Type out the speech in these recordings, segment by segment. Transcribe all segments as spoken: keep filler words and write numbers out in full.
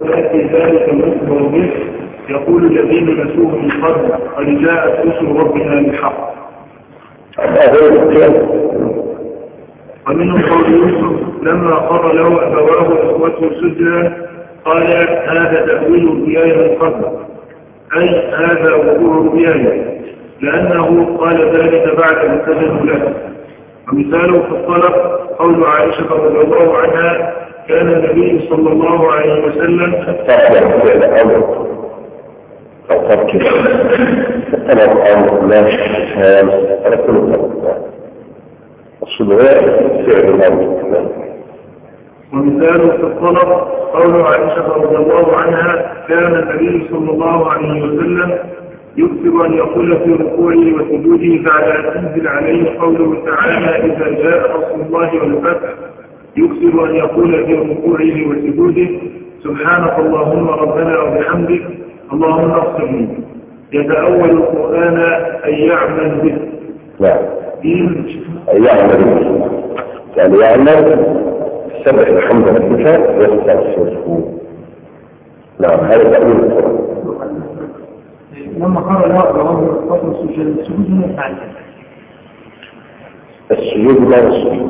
فيأتي ذلك المخبر به يقول الذين نسوه من قبل قد جاءت رسل ربنا بالحق. ومنهم قول يوسف لما قر له أبواه وإخوته سجدا قال هذا تأويل رؤياي من قبل، أي هذا وقوع رؤياي، لأنه قال ذلك بعد أن سجدوا له. ومثاله في الطلب قول عائشة رضي الله عنها كان النبي صلى الله عليه وسلم ومثاله في الطلب قول عائشة رضي الله عنها كان النبي صلى الله عليه وسلم يكتب أن يقول في ركوعه وسجوده بعد أن تنزل عليه قوله تعالى إذا جاء رسول الله والفتح يكتب أن يقول في ركوعه وسجوده سبحانك اللهم ربنا وبحمدك اللهم اغفر لي. يتأول القرآن أن يعمل به. لا أن يعمل به يعني يعمل سبح الحمد لله ويستغفره. نعم هذا تأويل القرآن. لما قال لا أراه الفضل السجود السجود من الفعل السجود لا السجود،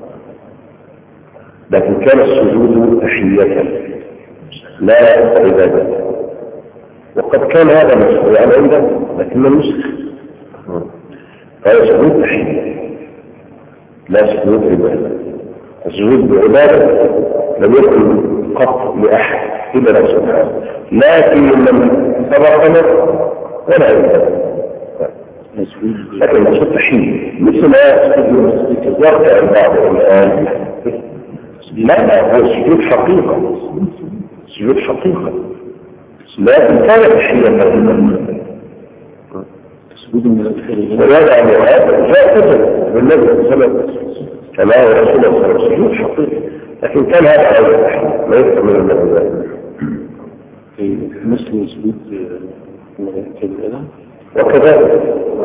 لكن كان السجود تحية لا عبادة، وقد كان هذا مشروعا عنده لكنه نسخ، فهذا سجود تحية لا سجود عبادة. السجود بعبادة لم يكن قط لأحد إلا الله سبحانه، لكن من سبقنا ولا عبادة، لكن السجود تحية مثل ما سجود يرجع البعض الآن. لا هو سجود حقيقة، سجود حقيقة لكن كان تحية مهمة. سجود من الخير ويدع لهذا جاء كتب بالنبي سبب كما هو رسول الله سجود حقيقي، لكن كان هذا على التحية ما يفهم من المهمة مثل سجود الملائكة الأذى وكذلك.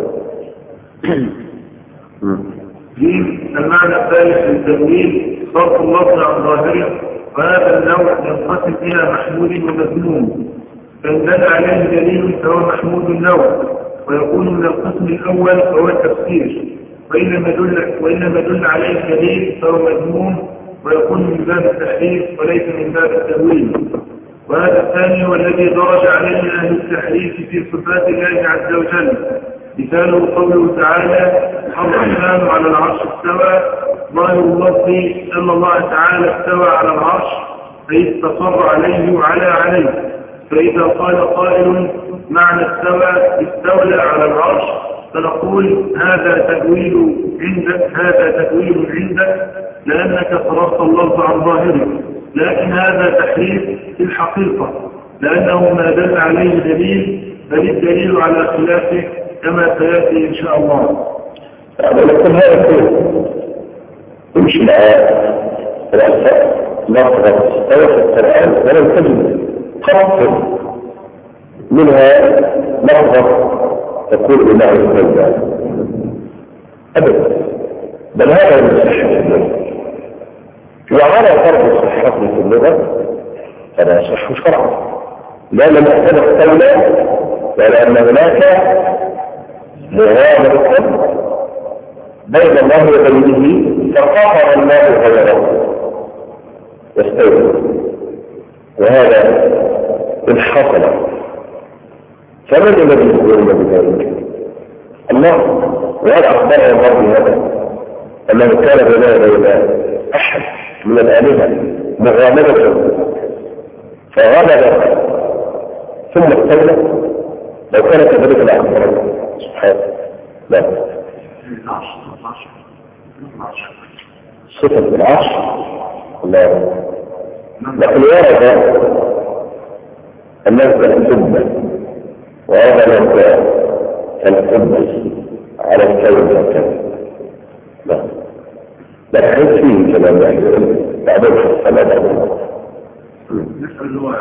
المعنى الثالث للتأويل صرف اللفظ عن ظاهره، وهذا النوع ينقسم إلى محمود ومذموم، فإن دل عليه دليل فهو محمود النوع ويكون من القسم الأول فهو التفسير، وإن لم يدل وإن لم يدل عليه دليل فهو مذموم ويكون من باب التحريف وليس من باب التأويل. وهذا الثاني هو الذي درج عليه أهل التحريف في صفات الله عز وجل. مثاله قوله تعالى الرحمن على العرش استوى، ظاهر اللفظ أن الله تعالى استوى على العرش أي استقر عليه وعلى عليه. فإذا قال قائل معنى استوى استولى على العرش فنقول هذا تأويل عندك هذا تأويل عندك لأنك صرفت اللفظ عن ظاهره، لكن هذا تحريف في الحقيقة لأنه ما دل عليه دليل بل الدليل على خلافه كما سيأتي إن شاء الله. لكن هذا كله يمشي الآيات الأسفل لفظة استوى في القرآن ولم تجد قط منها لفظة تقول إله الكلام أبدا، بل هذا يصح في اللغة، وعلى فرض الصحة في اللغة فلا يصح شرعا، لأن محتمل التولى ولأن هناك مغامرة بين الله وبينه فقهر الله غيره يستوي، وهذا إن حصل فمن الذي يقولون بذلك؟ الله. وهذا أخبره الله بهذا أنه كان بلا بين أحد من الآلهة مغامرة فغلب ثم استولى، لو كان كذلك لأخبره سبحانه. لا صفة العرش لا، لكن ورد الناس الحب وورد الحب على الكون هكذا. لا لكن فيه كلام بعدين السنة بعدين نسأل الله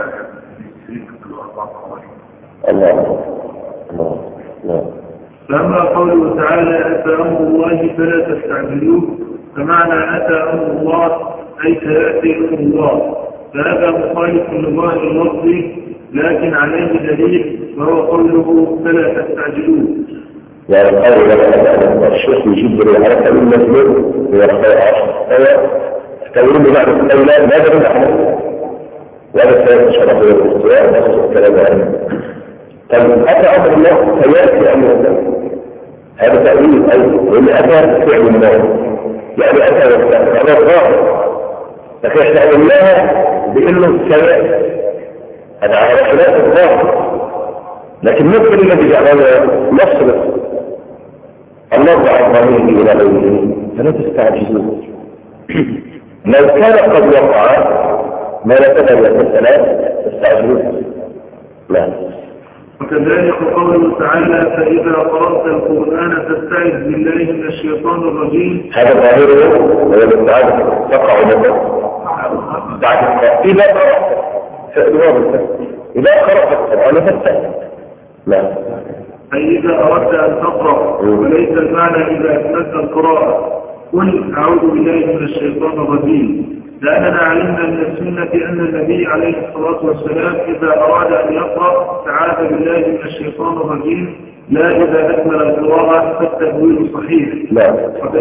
الله الله الله. فأما قوله تعالى أتى أمر الله فلا تستعجلوه، فمعنى أتى أمر الله أي سيأتي أمر الله، فهذا مخالف لظاهر اللفظ لكن عليه دليل وهو قوله فلا تستعجلون. يعني قول الشيخ يجيب على سبيل المثل ويرفع عشر تقولون بعد الأولاد ماذا نحن وهذا سيد شرف الاستواء نفس الكلام عنه. طيب أتى أمر الله فيأتي أمر الله هذا تأويل أيضا وإن أتى فعل الله يعني أتى هذا الظاهر لكن احنا قلناها بأنه سيأتي هذا على خلاف الظاهر لكن ممكن الذي جعلنا نصرف الله عن ضميره إلى غيره فلا تستعجلوا. لو كان قد وقع ما لا تدري الثلاث تستعجلون. لا. وكذلك قوله تعالى فإذا قرأت القرآن فاستعذ بالله من الشيطان الرجيم. هذا ظاهره وهو الاستعاذة تقع لك بعد إذا قرأت إذا قرأت القرآن فاستعذ. لا. أي إذا أردت أن تقرأ وليس المعنى إذا أثنت القراءة قل أعوذ بالله من الشيطان الرجيم لأننا علمنا من السنة أن النبي عليه الصلاة والسلام إذا أراد أن يقرأ استعاذ بالله من الشيطان الرجيم لا إذا أكمل القراءة فالتأويل صحيح. لا.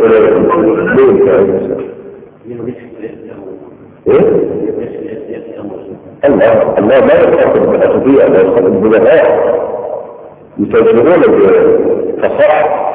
الله الله لا يخاطب بالأخذية لا يخاطب بالغاء يتجرون بفصاحة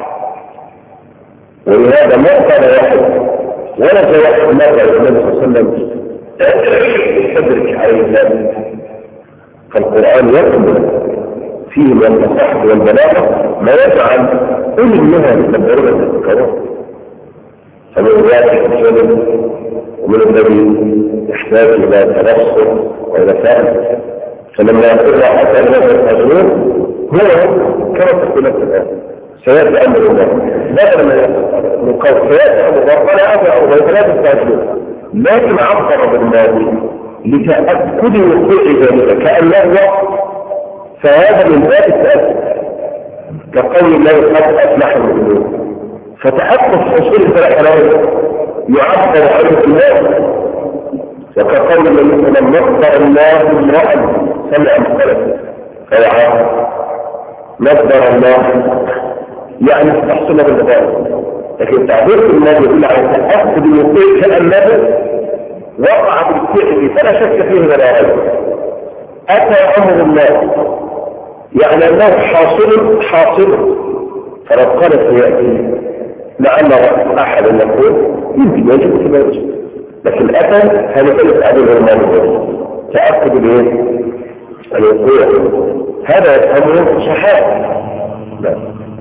ولهذا ما كان واحد ولا جاء واحد مرة النبي صلى الله عليه وسلم يستدرك عليه ذلك فالقرآن يكمل فيه من الفصاحة والبلاغة ما يجعل كل منها يتبعون التذكرون فمن ذلك الجانب ومن الذي يحتاج إلى تنصر وإلى فهم فلما يقول حتى الناس الأجنون هو كما تقول الآن سيأتي أمر الله بدل ما نقول سيأتي أمر الله ولا أبع الله فلا تستعجلون لكن عبر بالماضي لتأكد وقوع ذلك كأنه وقت فهذا من ذات التأكد كقول الله قد أفلح المؤمنون فتأكد حصول الفرح له يعبر عنه الله وكقول الله من مصدر الله امرأ سمع مختلف فيعرف مصدر الله يعني تحصل بالغاية لكن تعبير الماضي يقول على تأكد الوقوع كأنه وقع بالفعل فلا شك فيه ولا ريب أتى أمر الله يعني أنه حاصل حاصل فلو قال سيأتي لعل أحد يقول يمكن يجب كما يجب لكن أتى هذا كله تعبير الماضي تأكد به الوقوع هذا أمر صحيح. لا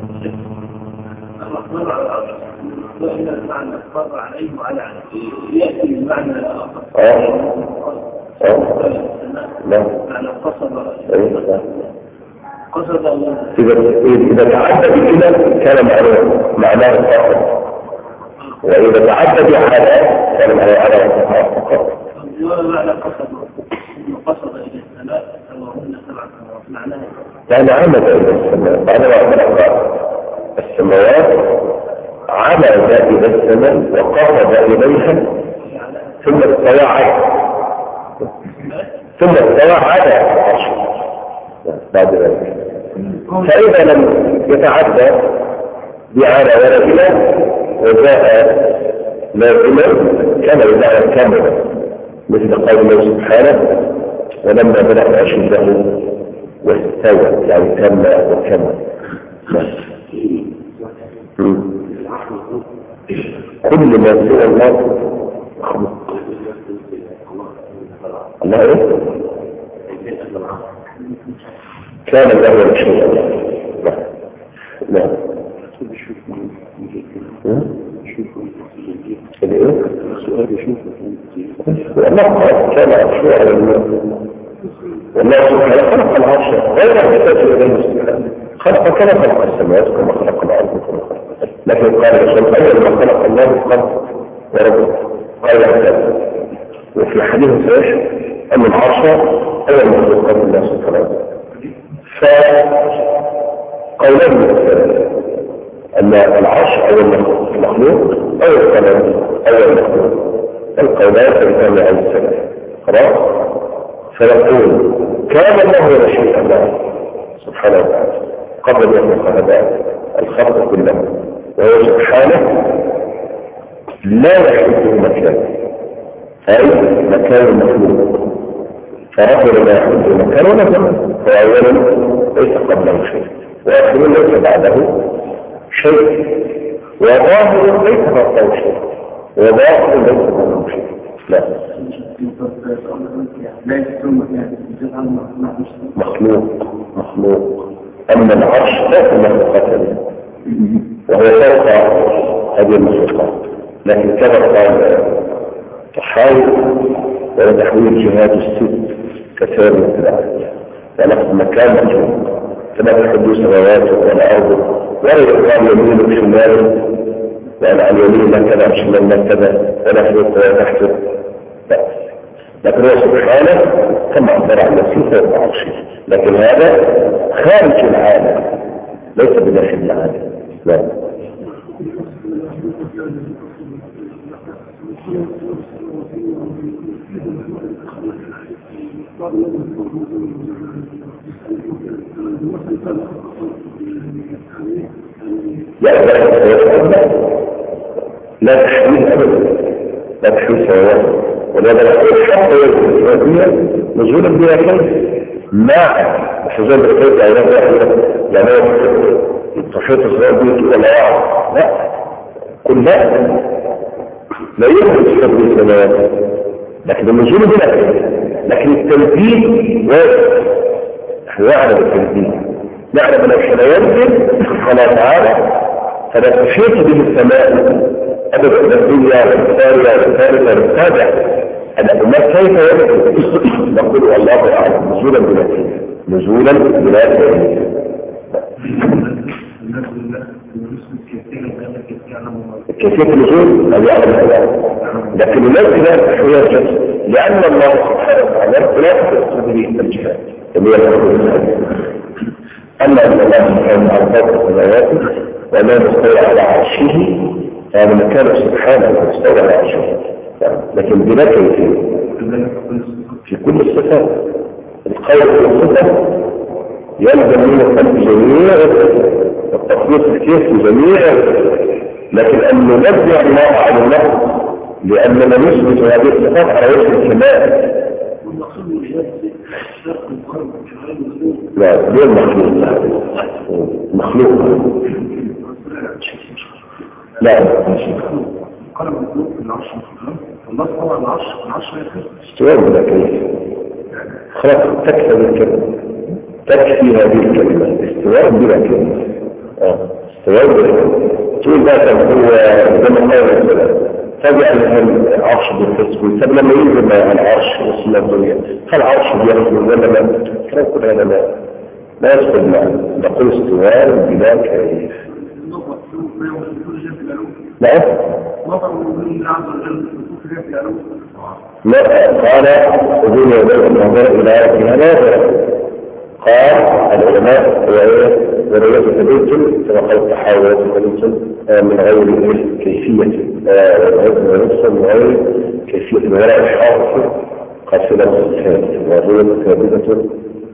وإن المعنى الفرع عليه وعلى يأتي المعنى الآخر. آه آه لا معنى قصد قصد الله إذا إذا تعدى بكذا كان معناه معناه الآخر وإذا تعدى بحالة كان معناه على الآخر. معنى قصد قصد إلى السماء وهن سبعة معناه يعني عمد إلى السماء بعد ما أخبر السماوات عمد إلى السماء وقرب إليها ثم استوى على ثم استوى على العرش بعد ذلك فإذا لم يتعدى بعلى ولا إلى وجاء لازما كان بمعنى كاملا مثل قول الله سبحانه ولما بلغ أشده واستوى يعني تم وكمل كل ما سوى الله مخلوق الله ايه كان الاول شيئا لا لا الايه السؤال يشوفه الله كان عرشه على الماء والله سبحانه خلق العرش غير محتاج اليه سبحانه خلق كما خلق السماوات كما خلق الارض كما خلق لكن قال الرسول اول ما خلق الله الخلق وربه قال هكذا وفي حديث صحيح ان العرش اول مخلوقات الله سبحانه فقولان ان العرش اول مخلوق او السماء اول مخلوق القولان كان عليه السلام خلاص فيقول كان الله ولا شيء الله سبحانه وتعالى قبل أن يخلق هذا الخلق كله وهو سبحانه لا يحده مكان أي مكان مخلوق فربنا لا يحده مكان ولا زمان فأولا ليس قبله شيء وآخر ليس بعده شيء وظاهر ليس بعده شيء وظاهر ليس بعده شيء لا مخلوق مخلوق أما العرش لا مخلوقات له وهو فوق هذه المخلوقات لكن كما قال تحاول ولا تحويل جهاد الست كثير من الآيات ولقد مكان مخلوق كما تحدث سماوات والأرض ولا يقال يمين وشمال وأن على اليمين لا كذا وشمال لا كذا ولا فوق ولا تحت لا لكن هو سبحانه كما عبر عن نفسه فوق عرشه لكن هذا خارج العالم ليس بداخل العالم لا لا تحويل أبدا لا تحويل سواه ولهذا الحقيقة حتى يجب نزولا بها كيف مع الحزام بالكيف يعني يعني التحيط الصغير بيه كده لا يعرف لا كل لا لا يمكن تستخدم السماوات لكن النزول بلا كيف لكن التنفيذ واجب نحن نعلم التنفيذ نعلم ان الشيء لا يمكن فلا تعالى فلا تحيط به السماء أبدا الدنيا والثانية والثالثة والسابعة أنا ما كيف يمكن نقول والله أعلم نزولا بلا كيف نزولا بلا كيف كيفية النزول هذه يعلم الله لكن الناس لا تحويل جزء لأن الله سبحانه وتعالى لا تقصد به الجهاد اللي هي الحدود أما أن الله سبحانه وتعالى فوق السماوات ولا مستوى على عرشه هذا مكان سبحانه مستوى على عرشه لكن بلا كيفية في كل الصفات القول والصفة يلزم منه خلق جميع التخليص الكيف جميع لكن أن ننزع الله عن النفس لأننا نثبت هذه الصفات على وجه الكمال لا غير مخلوق مخلوق لا قال مخلوق العرش الله طبعا العرش العرش استوى بلا كيف خلاص تكفي الكلمة تكفي هذه الكلمة استوى بلا كيف استوى بلا كيف تقول بقى هو زي ما قال السلام فجأة العرش بالحسب طب لما ينزل على العرش وصلنا الدنيا فالعرش بيخرج ولا لا كلام كل هذا لا لا يدخل معنا نقول استواء بلا كيف لا لا قال أذن يدعو النظر إلى ربها ناظرة قال العلماء ورواية تبيتم كما قال التحاولات تبيتم من غير كيفية ونفسا من غير كيفية ولا إحاطة قد في نفس الثالث وهي ثابتة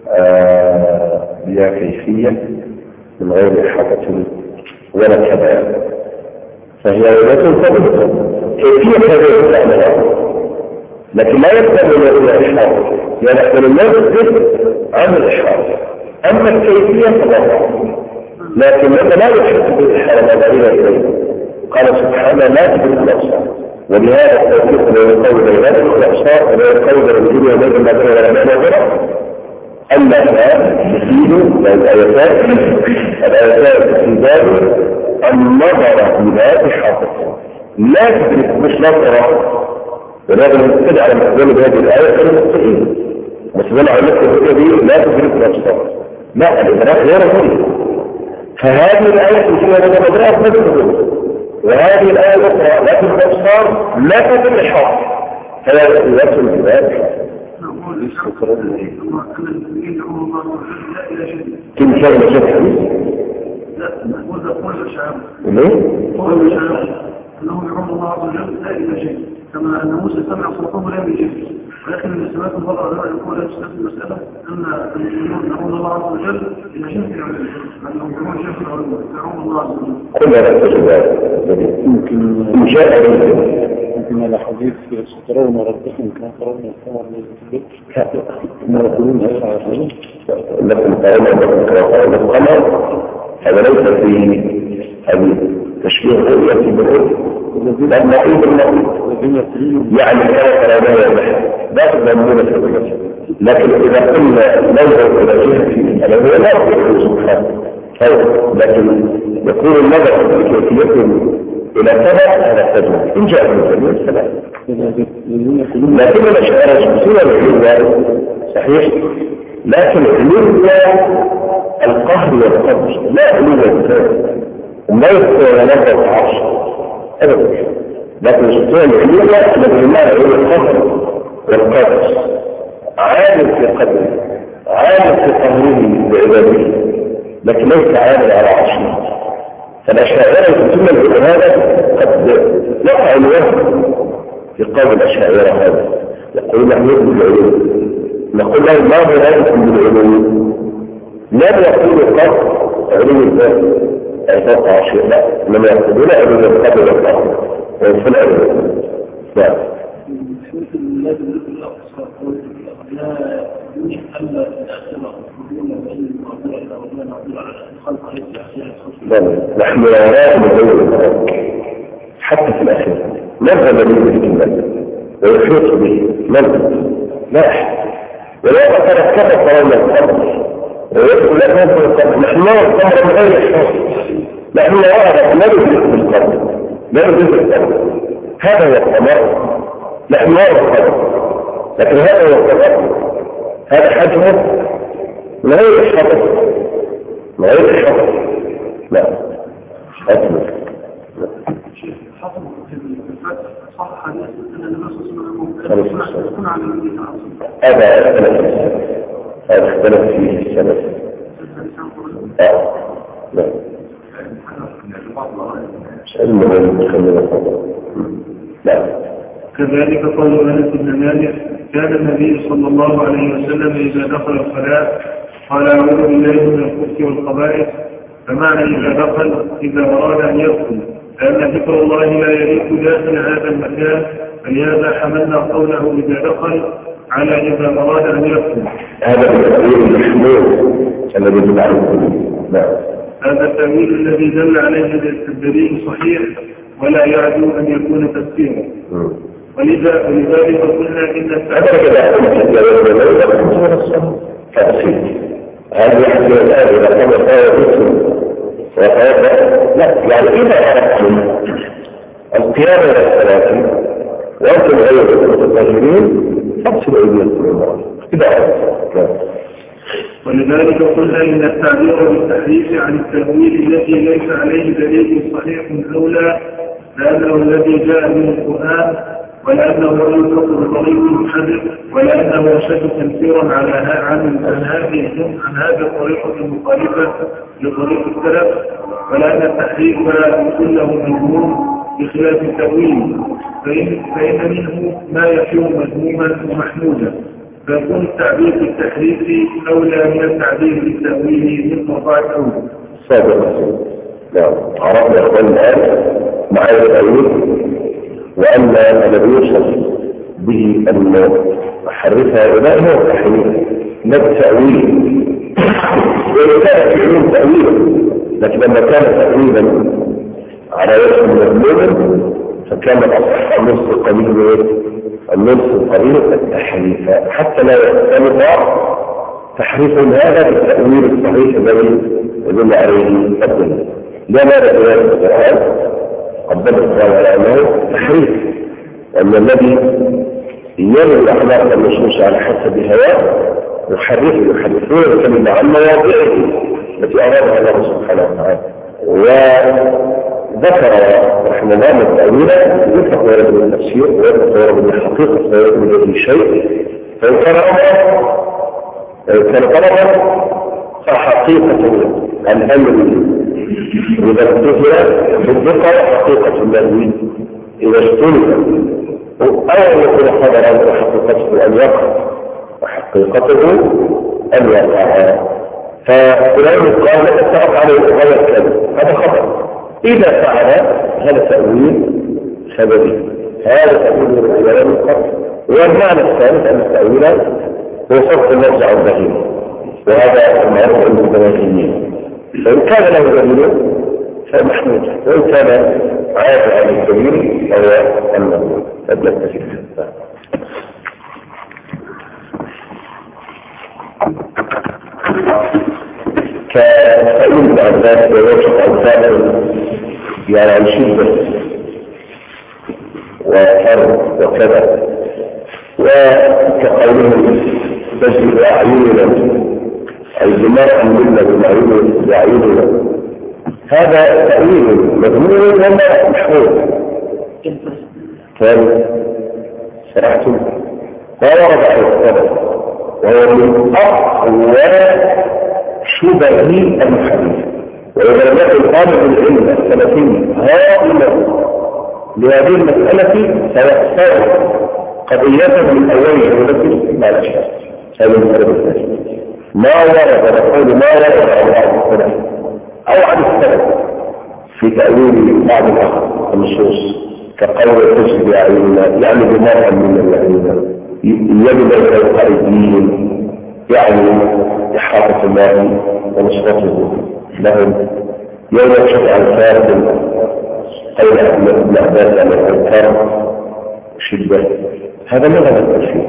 بها كيفية من غير إحاطة ولا كذا فهي رواية ثابتة كيفية هذه الأعمال لكن لا يقبل إلى إحاطة يعني أن الناس تجد عن الإحاطة أما الكيفية فلا لكن لما لا يحب بالإحاطة إلى إليه قال سبحانه لا تدرك الأبصار ولهذا التوفيق لا يقول لا يدرك الأبصار ولا يقول الدنيا ولا المدرة ولا المناظرة أما يفيد الآيات الآيات في ذلك النظر إلى إحاطة لا تدرك مش نظرة ولكن نتبع على مقدمة هذه الآية كانوا مستقيم وسبنا على نفسه دي لا تدرك الأبصار لا الإدراك غير ذلك فهذه الآية فيها الإدراك نفسه وهذه الآية الأخرى لا تدرك الأبصار لا تدرك الحق فلا يصل الإدراك كم كلمة شيء حديث؟ لا قول قول الشعب ليه؟ قول الشعب أنه يرم الله عز وجل لا إلى شيء كما أن موسى سمع صوته لا من شيء ولكن المسلمات الوضع لا يقول الإسلام المسألة أن المسلمون يدعون الله عز وجل إلى شرك أنهم يكون شرك يدعون الله عز وجل. كل هذا الكلام يمكن مشاهد يمكن على حديث سترون ربكم كما ترون القمر ليلة البدر ما يقولون هذا على حديث لكن قائمة لكن القمر هذا ليس في هذه تشبيه رؤية بالرؤية لأن نقيم النقيم يعني كانت رأينا يا لا تضمون في الرؤية لكن إذا قلنا ننظر إلى جهة الألوية لا يقول سبحانه لكن يكون النظر في كيفيته إلى كذا هذا تجمع إن جاء من جميع السلام لكن الأشياء الشمسية العلوية صحيح لكن علوية القهر والقدر لا علوية الثاني وما يستطيع نظر العرش أبدا لكن الشمسية العلوية الذي ما علوية القهر والقدر عالم في قدره عالم في قهره بعباده لكن ليس عالم على عرشه فالأشاعرة يقولون هذا قد وقع الوهم في قول الأشاعرة هذا يقول نحن يؤمن بالعلوم نقول له ما هو يؤمن بالعلوم لا يقول قط علوم الذات أي فوق عشر لا لما يقولون علوم القدر والقدر وفي العلوم لا نحن نراهم الأول حتى في الأخير نذهب به بالكمال ويحيط به نذهب لا أحد ولو تركب قرارنا القبر ويقول لك أنت القبر نحن نرى القبر من غير حق نحن نرى لا ندرك بالقبر لا ندرك بالقبر هذا هو القمر نحن نرى القبر لكن هذا هو القبر هذا حجمه من غير الحق من غير الحق لا أكمل صح حديث أن النبي صلى الله عليه وسلم يكون على النبي هذا اختلف هذا اختلف فيه السلف اه لا المهم خلينا لا كذلك قول أنس بن مالك كان النبي صلى الله عليه وسلم إذا دخل الصلاة قال أعوذ بالله من الخبث والخبائث فمعنى إذا دخل إذا أراد أن يدخل لأن ذكر الله لا يليق داخل هذا المكان فلهذا حملنا قوله إذا دخل على إذا أراد أن يدخل هذا التأويل المحمول الذي دل عليه هذا التأويل الذي دل عليه الدليل صحيح ولا يعدو أن يكون تفسيرا ولذا ولذلك قلنا إن التأويل هذا يحدث الآن إذا كان الآية لا يعني إذا أردتم القيام إلى الصلاة وأنتم غير المتطهرين فاغسلوا أيديكم إذا أردتم ولذلك قلنا إن التعبير بالتحريف عن التأويل الذي ليس عليه دليل صحيح أولى لأنه الذي جاء من القرآن ولأنه ينطق بطريق محدث ولأنه يشد تنفيرا على عن هذه عن هذه الطريقة المخالفة لطريق السلف ولأن التحريف كله مذموم بخلاف التأويل فإن, فإن منه ما يكون مذموما ومحمودا فيكون التعبير بالتحريف أولى من التعبير بالتأويل من قطاع الأول. صادق. نعم عرفنا أخوان الآن معايا التأويل وأن الذي يوصف به أن حرفها هؤلاء هو التحريف لا التأويل وإن كان في تأويل لكن لما كان تأويلا على وجه مذموم فكان الأصح النص القليل النص القليل التحريف حتى لا يختلف تحريف هذا بالتأويل الصحيح الذي يدل عليه الدليل لا ماذا بهذا القرآن قدم القرآن على أنه تحريف وأن الذي يرى الأخلاق النصوص على حسب هواه يحرفه يحرفون الكلمة عن مواضعه التي أرادها الله سبحانه وتعالى وذكر رحمه الله من التأويل يطلق ويرد من التفسير ويطلق ويرد من الحقيقة ويرد من أي شيء فإن كان أمر كان طلبا فحقيقة الأمر إذا انتهى بالذكر حقيقة النبي إذا استنى أو يكون خبرا وحقيقته أن يقع وحقيقته أن يقع. ففلان قال لك سأفعل غير كذا، هذا خبر. إذا فعل هذا تأويل سببي، هذا تأويل الرجال الخطأ. والمعنى الثالث أن التأويل هو صرف اللفظ عن الدليل، وهذا المعروف عند الدلاليين. فإن كان له دليل فمحمود، وإن كان عاد عن الدليل فهو المذموم. فبنكتفي بهذا. كتأويل بعد ذلك ويوجد أوثان يعني عن شدة وحرب وكذا، وكقولهم تجد أعيننا أي دماء منا بأعيننا، هذا تأويل مذموم ولا مشهور؟ ثاني سرحتم ما ورد على السبب، وهو من أقوى شبه المحدث. وإذا لم يكن طالب العلم السلفي هائلا لهذه المسألة سيحتاج قضية من أولها ولكن ما لا شك. هذه المسألة الثانية ما ورد نقول ما ورد على بعض السلف أو عن السلف في تأويل بعض النصوص كقول تجد بأعيننا يعني بمرأة من الأعين يجب أن يبقى الدين يعني إحاطة الله ونصرته لهم يوم يشفع الفارد قول ابن عباس أن الأذكار شدة. هذا ما هذا التشفيع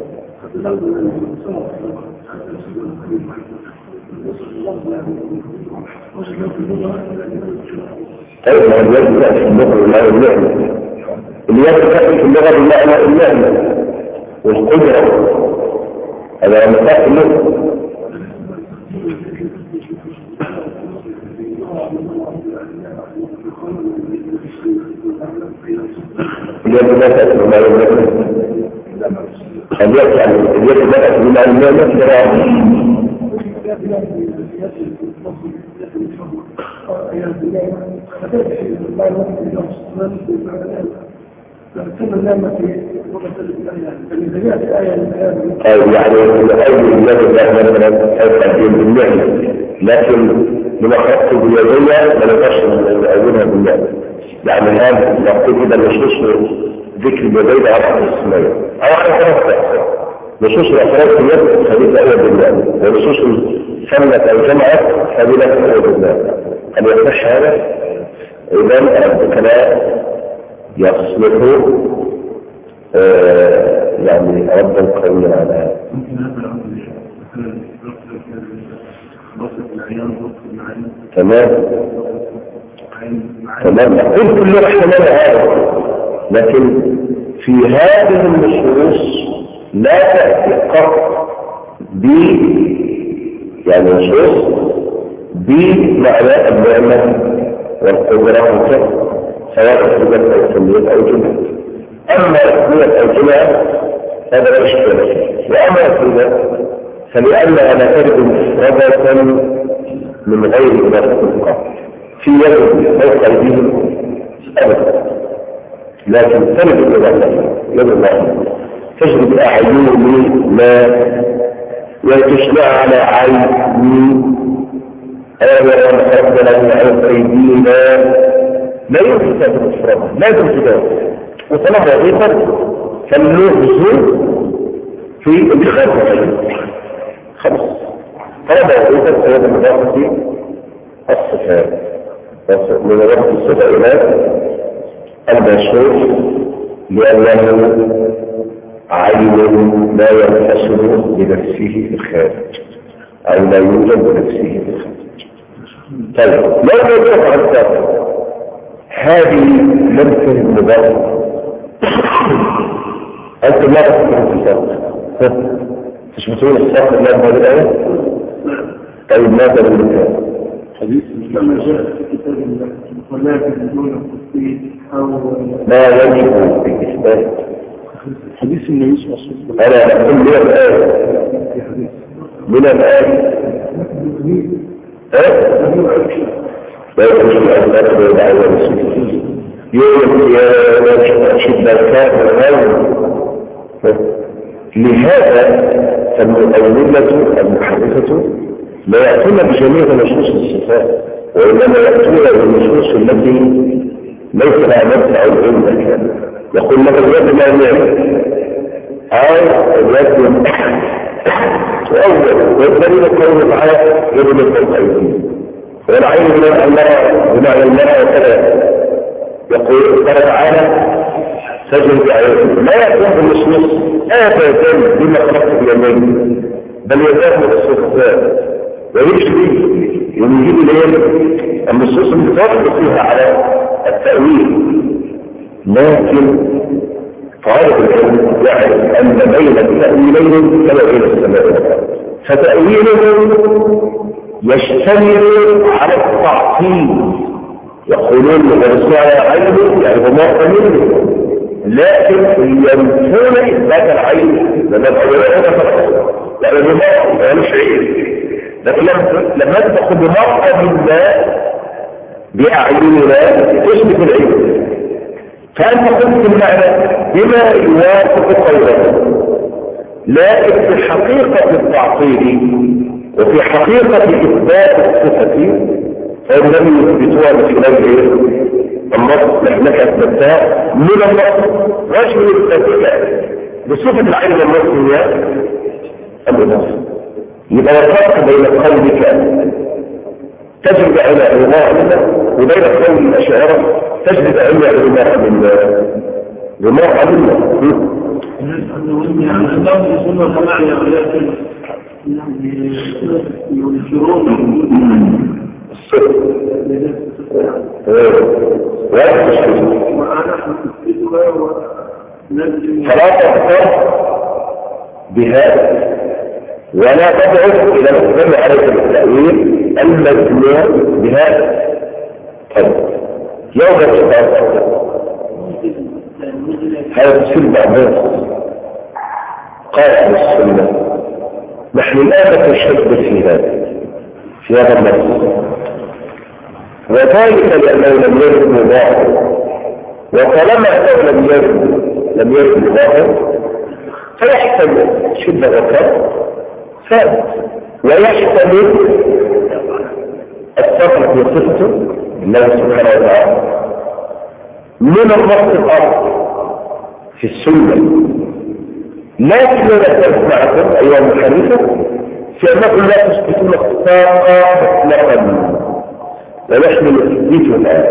طيب ما اليد تأتي في اللغة بالمعنى النعمة، اليد تأتي في اللغة بالمعنى النعمة والقدرة، هذا لما تأتي اللغة. اليد لا تأتي بالمعنى النعمة، اليد يعني اليد لا تأتي بالمعنى النعمة طيب يعني الأول الذي مثلا تقدم بالنعمة، لكن لما خطت بيدية ما نقص من أولها بالنعمة. يعني هذا نقول كده نصوص ذكر اليدين على السماء أو على ثلاثة نصوص الأفراد في اليد خليت أول بالنعمة، ونصوص سنة أو جمعة خليت أول بالنعمة. أن يفتح هذا إذن الذكلاء يصلح آه يعني ربا قويا على هذا. تمام تمام نقول كل احتمال هذا، لكن في هذه النصوص لا تأتي قط ب يعني نصوص بمعنى النعمة والقدرة والكفر سواء أسلوبات أو سميات أو جمعة. أما أسلوبات أو جمعة هذا لا إشكال فيه، وأما أسلوبات فلأنها لا ترد مفردة من غير إضافة القاء في يد فوق أيديهم أبدا، لكن ترد الإضافة يد الله تجري بأعينهم ما وتشنع على عيني أولا أفضل من عين أيدينا لا يمكن تأتي مفردة لازم تدافع. وطلع وظيفة فاللغز في الخارج خمس طلب وظيفة هذا المضافة الصفات من وقت الصفة إلى المشهور لأنه عين لا ينحصر بنفسه في الخارج أو لا يوجد بنفسه في الخارج. طيب لو نتفق عن الثالث هذه لم تهم مضافة أنت لا تفهم الصفات تشبتون الصفات الله بهذه الآية. طيب ماذا بالمثال حديث لما جاء في كتاب الله ولكن دون التصديق أو ما يجب في إثبات حديث النبي صلى الله عليه وسلم. أنا أقول من الآية من الآية لا يمكن أن تأخذ دعوة رسول يوم يا شدة الكافر غير. لهذا فالمؤولة المحرفة لا يأتون بجميع نصوص الصفات، وإنما يأتون بالنصوص التي ليس لها مدفع العلم. يقول لك اليد لا يعلم أو اليد تؤول، والدليل قوله تعالى يد من أيديهم، والعين بمعنى المرأة بمعنى المرأة وكذا. يقول قال تعالى سجل بعينه. لا يأتون بالنصوص أبدا بما خلقت بيمين، بل يداه بالصفات ويشري ويجيب اليه النصوص المتفق فيها على التأويل. لكن طالب العلم يعرف أن بين التأويلين كما بين السماء والأرض، فتأويله يشتمل على التعطيل. يقولون الرسالة عينه يعني ما منه، لكن ينفون إثبات العين لما الأولاد تفرق يعني بمرأة ما يعنيش عين. لكن لما تأخذ مرأة بالله بأعيننا تثبت العين، فأنت قلت المعنى بما يوافق قوله. لكن في حقيقة التعطيل وفي حقيقة إثبات الصفة فإنهم يثبتوها من خلال النص لأنك أثبتها من النص رجل التثبيت بصفة العين النص هي الإضافة. يبقى الفرق بين قولك تجد على علماء وبين قول الأشاعرة تجد على علماء من علماء علماء الصدق فلا تغتر بهذا ولا تدعو إلى مقدم عليك التأويل المجموع بهذا. طيب يوجد شطاط هذا تسير بعضها قال عن السنة نحن لا نتشبه في هذا في هذا النص، وذلك لأنه لم يجد مضاعف، وطالما أنه لم يجد لم يجد مضاعف فيحتمل شدة وكذا ثابت، ويحتمل الصفة في صفته الله سبحانه وتعالى من النص الأرض في السنة. لكن لا نختلف معكم أيها المحرفة في أنكم لا تثبتون اختصاصا مطلقا ونحن نثبتها.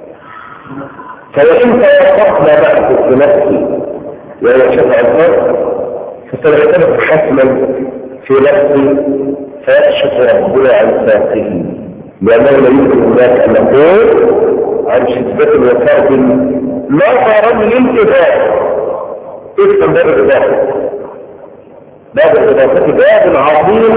فإن توافقنا معكم في نفسي وهو شفع الفرق فسنختلف حتما في نفسي فيكشف ربنا عن ساقه، لأنه لا يمكن هناك أن نقول عن شدة وفرق نظرا للإضافة. اسم باب الإضافة باب الإضافة باب عظيم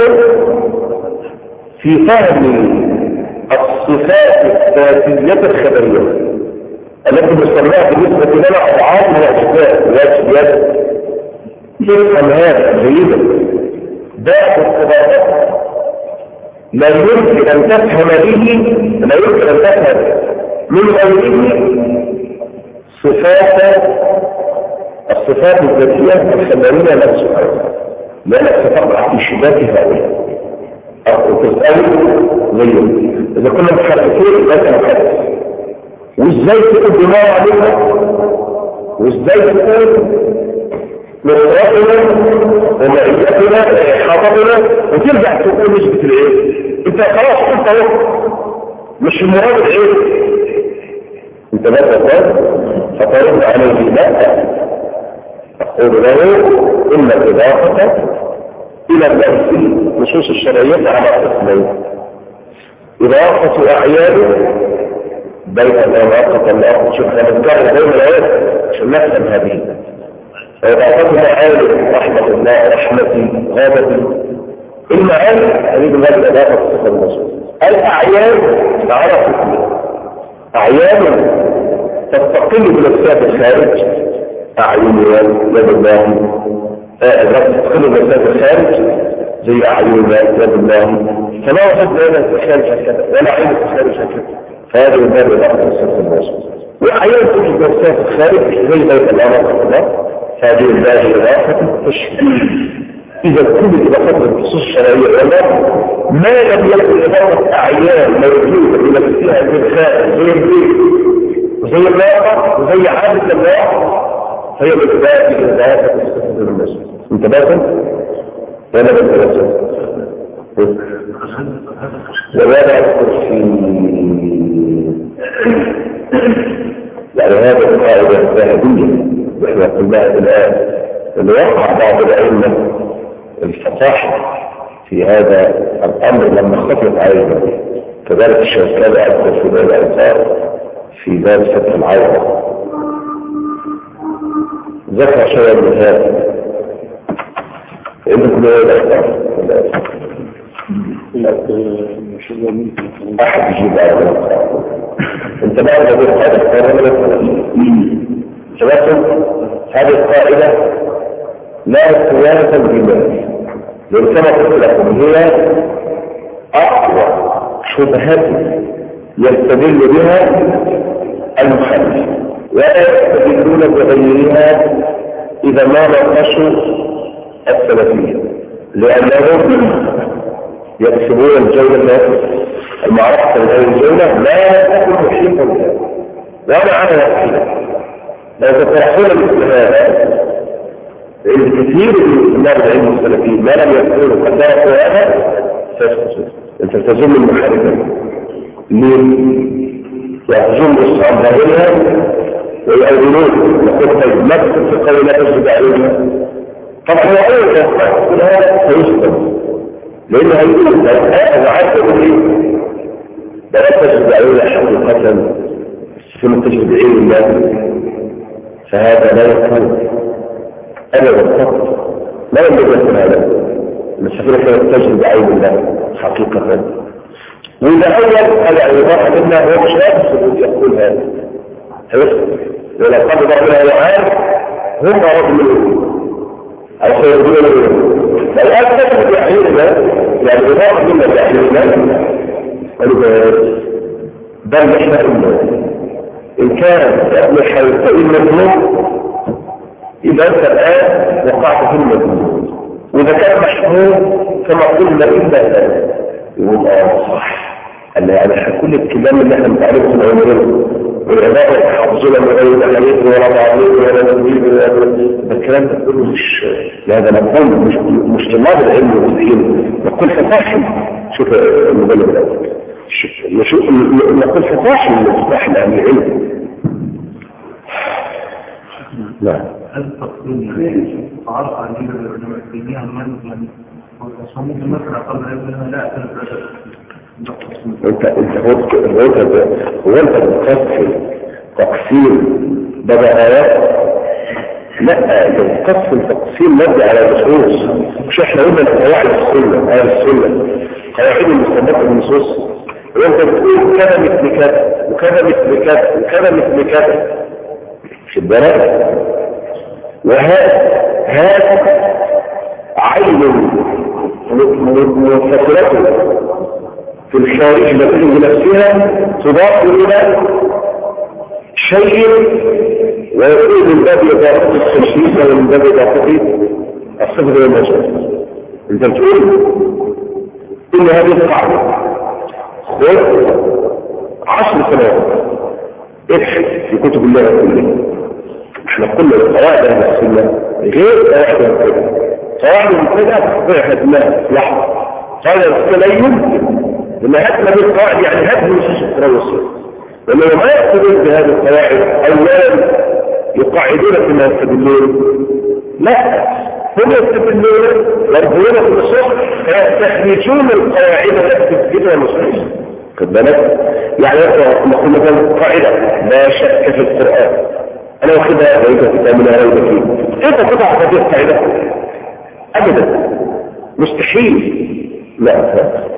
في فهم الصفات الذاتية الخبرية التي نسميها بالنسبة لنا أضعاف من الأجزاء واجبات. يفهم هذا جيدا. باب الإضافة لا يمكن أن تفهم به لا يمكن أن تفهم من غيره صفات الصفات الذاتية الخبرية نفسها، لأنك ستقع في شباك هؤلاء أو تسأل غيره. إذا كنا محركين لا تنحرك، وإزاي تقول دماغ عليها، وإزاي تقول مصراتنا ومعياتنا حضرنا وترجع تقول نسبة العين. انت خلاص انت اهو مش المراد العين، انت لا تقول فترد عليه لا أقول له إن الإضافة إلى النفس النصوص الشرعية على قسمين: إضافة أعيان بين الإضافة الأرض. شوف أنا بنتكلم بين الآيات عشان نفهم هذه. إضافة معاني رحمة الله رحمتي غابتي المعاني هذه هذه الإضافة الصفة النصوص. الأعيان تعرف أعيان تستقل بنفسها في الخارج أعين يد الله تستقل بنفسها في الخارج زي أعين يد الله، فلا وجدنا هنا في الخارج هكذا ولا عين في الخارج هكذا. فهذه الباب الأخر الصفة النصوص. وأحيانا توجد نفسها في الخارج زي بيت الأمر هذه الباقي إضافة تشكيل. إذا كل الإضافات بالخصوص الشرعية ولا ما لم يكن إضافة أعيان موجودة بنفسها في الخارج زي البيت وزي اللاقة وزي عادة اللاقة فهي بالباقي إضافة تستخدم المسجد. انت باسم؟ ولا باسم؟ ولا الكرسي يعني هذه القاعدة الذهبية واحنا قلناها الآن أن وقع بعض الأئمة الفصاحة في هذا الأمر لما خطت عليه كذلك الشركات أكثر في باب الأنصار في باب فتح العورة ذكر شيئا من هذا إنكم لا يدخل أحد يجيب على الأنصار انت بعد هذه القاعدة القاعدة ثلاثة هذه القاعدة لا سياسة بالمال لأن كما قلت لكم هي أقوى شبهات يستدل بها المخالف ولا يستدلون بغيرها إذا ما ناقشوا السلفية لأنهم يكسبون الجولة المعرفة من هذه الجولة لا تكون محيطا بها وأنا عنها أحيلا لا تترحون الاستهادة الكثير من النار العلم السلفيين ما لم يكونوا قد درسوا هذا فيسقطون انت تزم المحاربة يأخذون الصعب ظاهرها ويأذنون يقول طيب نفس في قوي لا تجد عليها طبعا هو أول يصنع كل هذا فيسقط لأنه هيقول هذا عادة ايه لا تجد عليها حقيقة ثم تجد علم الله فهذا لا يكون أبدا فقط لا يمكن هذا المسافرة كانت تجد عين الله حقيقة وإذا أول هذا عبارة إنه هو مش لازم يقول هذا ولو قد ضربنا وعاد هم رجل أو سيقولون الآن تجد بعين الله يعني عبارة منا بعين الله بل نحن إلا إن كان ابن حيث المجنون إذا أنت الآن وقعت في المجنون وإذا كان محمود كما قلنا إلا ذلك يقول آه صح أن يعني كل الكلام اللي احنا متعرفه من عمرنا والعبارة يحافظون من غير تحريف ولا تعريف ولا تنبيل ولا الكلام ده كله مش هذا نقول مش مش طلاب العلم والدين نقول فصاحي شوف المبلغ الأول نشوف نقول فصاحي المفتاح لأهل العلم لا هل تقصير تعرف عن جيل العلماء الدينية عن من ممكن مثلا قبل أنها لا انت انت قلت الوجه هو انت بتقسم تقسيم بدأات لا انت بتقسم تقسيم مبني على النصوص مش احنا قلنا قواعد السنه اهل السنه قواعد المستنبطه بالنصوص وانت بتقول كذا مثل كذا وكذا مثل كذا وكذا مثل كذا في البلاء وهذا هذا عين منفصلته في الخارج التي بنفسها تضاف إلى شيء ويكون من باب إضافة التشريف ومن باب إضافة الصفر والمجال. أنت بتقول إن هذه القاعدة خذ عشر سنوات ابحث في كتب الله كلها. احنا قلنا القواعد أهل السنة غير قواعد الكتب. قواعد الكتب فهدناها لحظة قال لا يمكن لما هدنا بالقواعد يعني هدنا نصوص التراوصية لما ما يقتدون بهذه القواعد أولا يقاعدون كما يستدلون لا هم يستدلون يربون في النصوص فيستخرجون القواعد التي تثبتها النصوص قد بالك يعني نقول مثلا قاعدة لا شك في القرآن أنا واخدها ليس كتاب لا ريب فيه كيف تضع هذه القاعدة أبدا مستحيل لا لا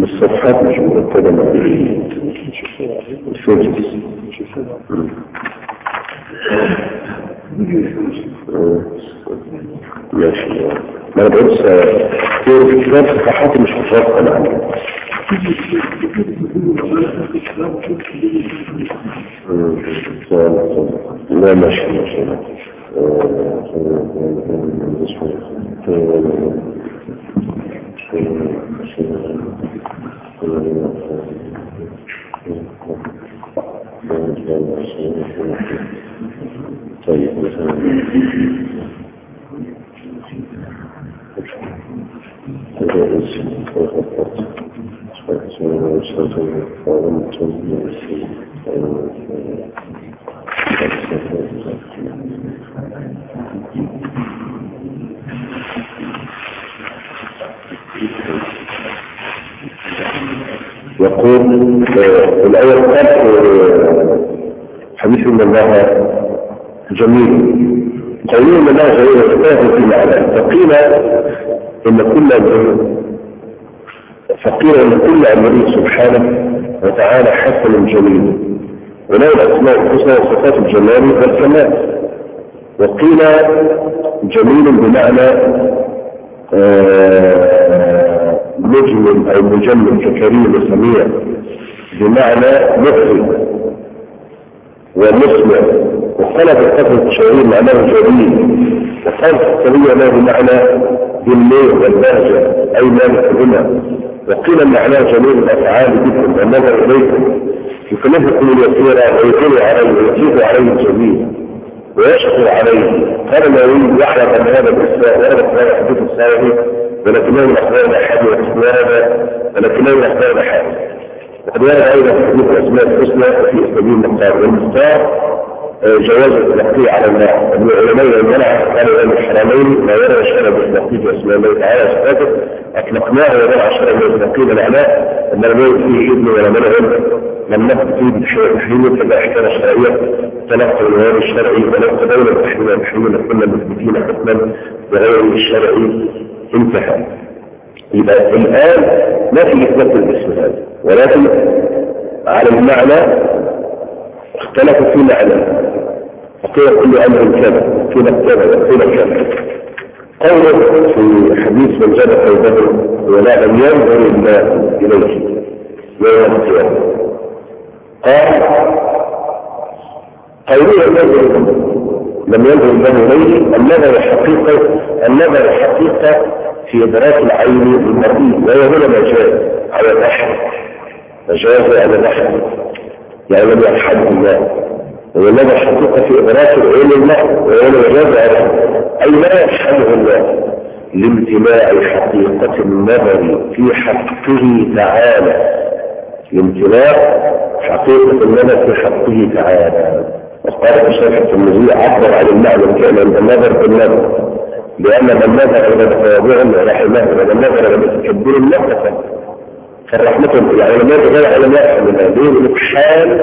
الصفحات مش مرتبة مع الفجس ماشي. ما بدأتش في كتاب صفحاتي مش متوقع معنا. لا ماشي ماشي طيب يقول الآية الثالثة حديث من الله جميل قولوا من الله جميل وتفاهم في معنى فقيل إن كل فقيل إن كل أمره سبحانه وتعالى حسن جميل ولا الأسماء الحسنى وصفات الجمال والكمال وقيل جميل بمعنى مجمل أو مجمل ككريم وسميع بمعنى مفرد ومسمع وقال بالقدر الشعير معناه جميل وقال السرية له بمعنى بالليل والبهجة أي مالك هنا وقيل معناه جميل الأفعال بكم والنظر إليكم يكلفكم اليسير ويطول عليه ويزيد عليه الجميل ويشكر عليه قال ما يريد يعلم أن هذا الإسلام وهذا الإسلام حديث الصالح ولكنه من أخبار الأحد والإسلام ولكنه من أخبار الأحد وهذا أيضا في حديث الأسماء الحسنى وفي أسباب المختار والمختار جواز التلقي على الله ابن العلماء المنع قالوا أن الحرمين لا يرى شرع بالتلقي في أسماء الله تعالى أسفاته أطلقناه ويرى شرع بالتلقي بالعناء أن لم يكن فيه ابن ولا منع لم نكن فيه بشيء تحريم فلا أحكام شرعية تلقى الوهاب الشرعي ولقى دولة تحريم الحريم كنا مثبتين حكما بغير الشرعي انتهى. يبقى الآن ما في إثبات الاسم هذا ولكن على المعنى اختلفوا في معنى فقيل كل أمر كذا قيل كذا قيل كذا قوله في حديث من جاء قوله ولا لم ينظر الله إليه يوم القيامة قال قوله النظر لم ينظر الله إليه النظر الحقيقة النظر الحقيقة في إدراك العين المرئي وهو هنا مجاز على الأحد مجاز على الأحد يعني لم يحد الله والنظر الحقيقة في إدراك العين المرئي وهو مجاز على أي لا يحده الله لامتناع حقيقة النظر في حقه تعالى لامتناع حقيقة النظر في حقه تعالى وقال الشيخ الترمذي عبر عن المعنى كان النظر بالنظر لأن من نظر إلى تواضع رحمه ومن نظر إلى تكبر النفس فالرحمة يعني لما يتغير علماء من هذه الإبحال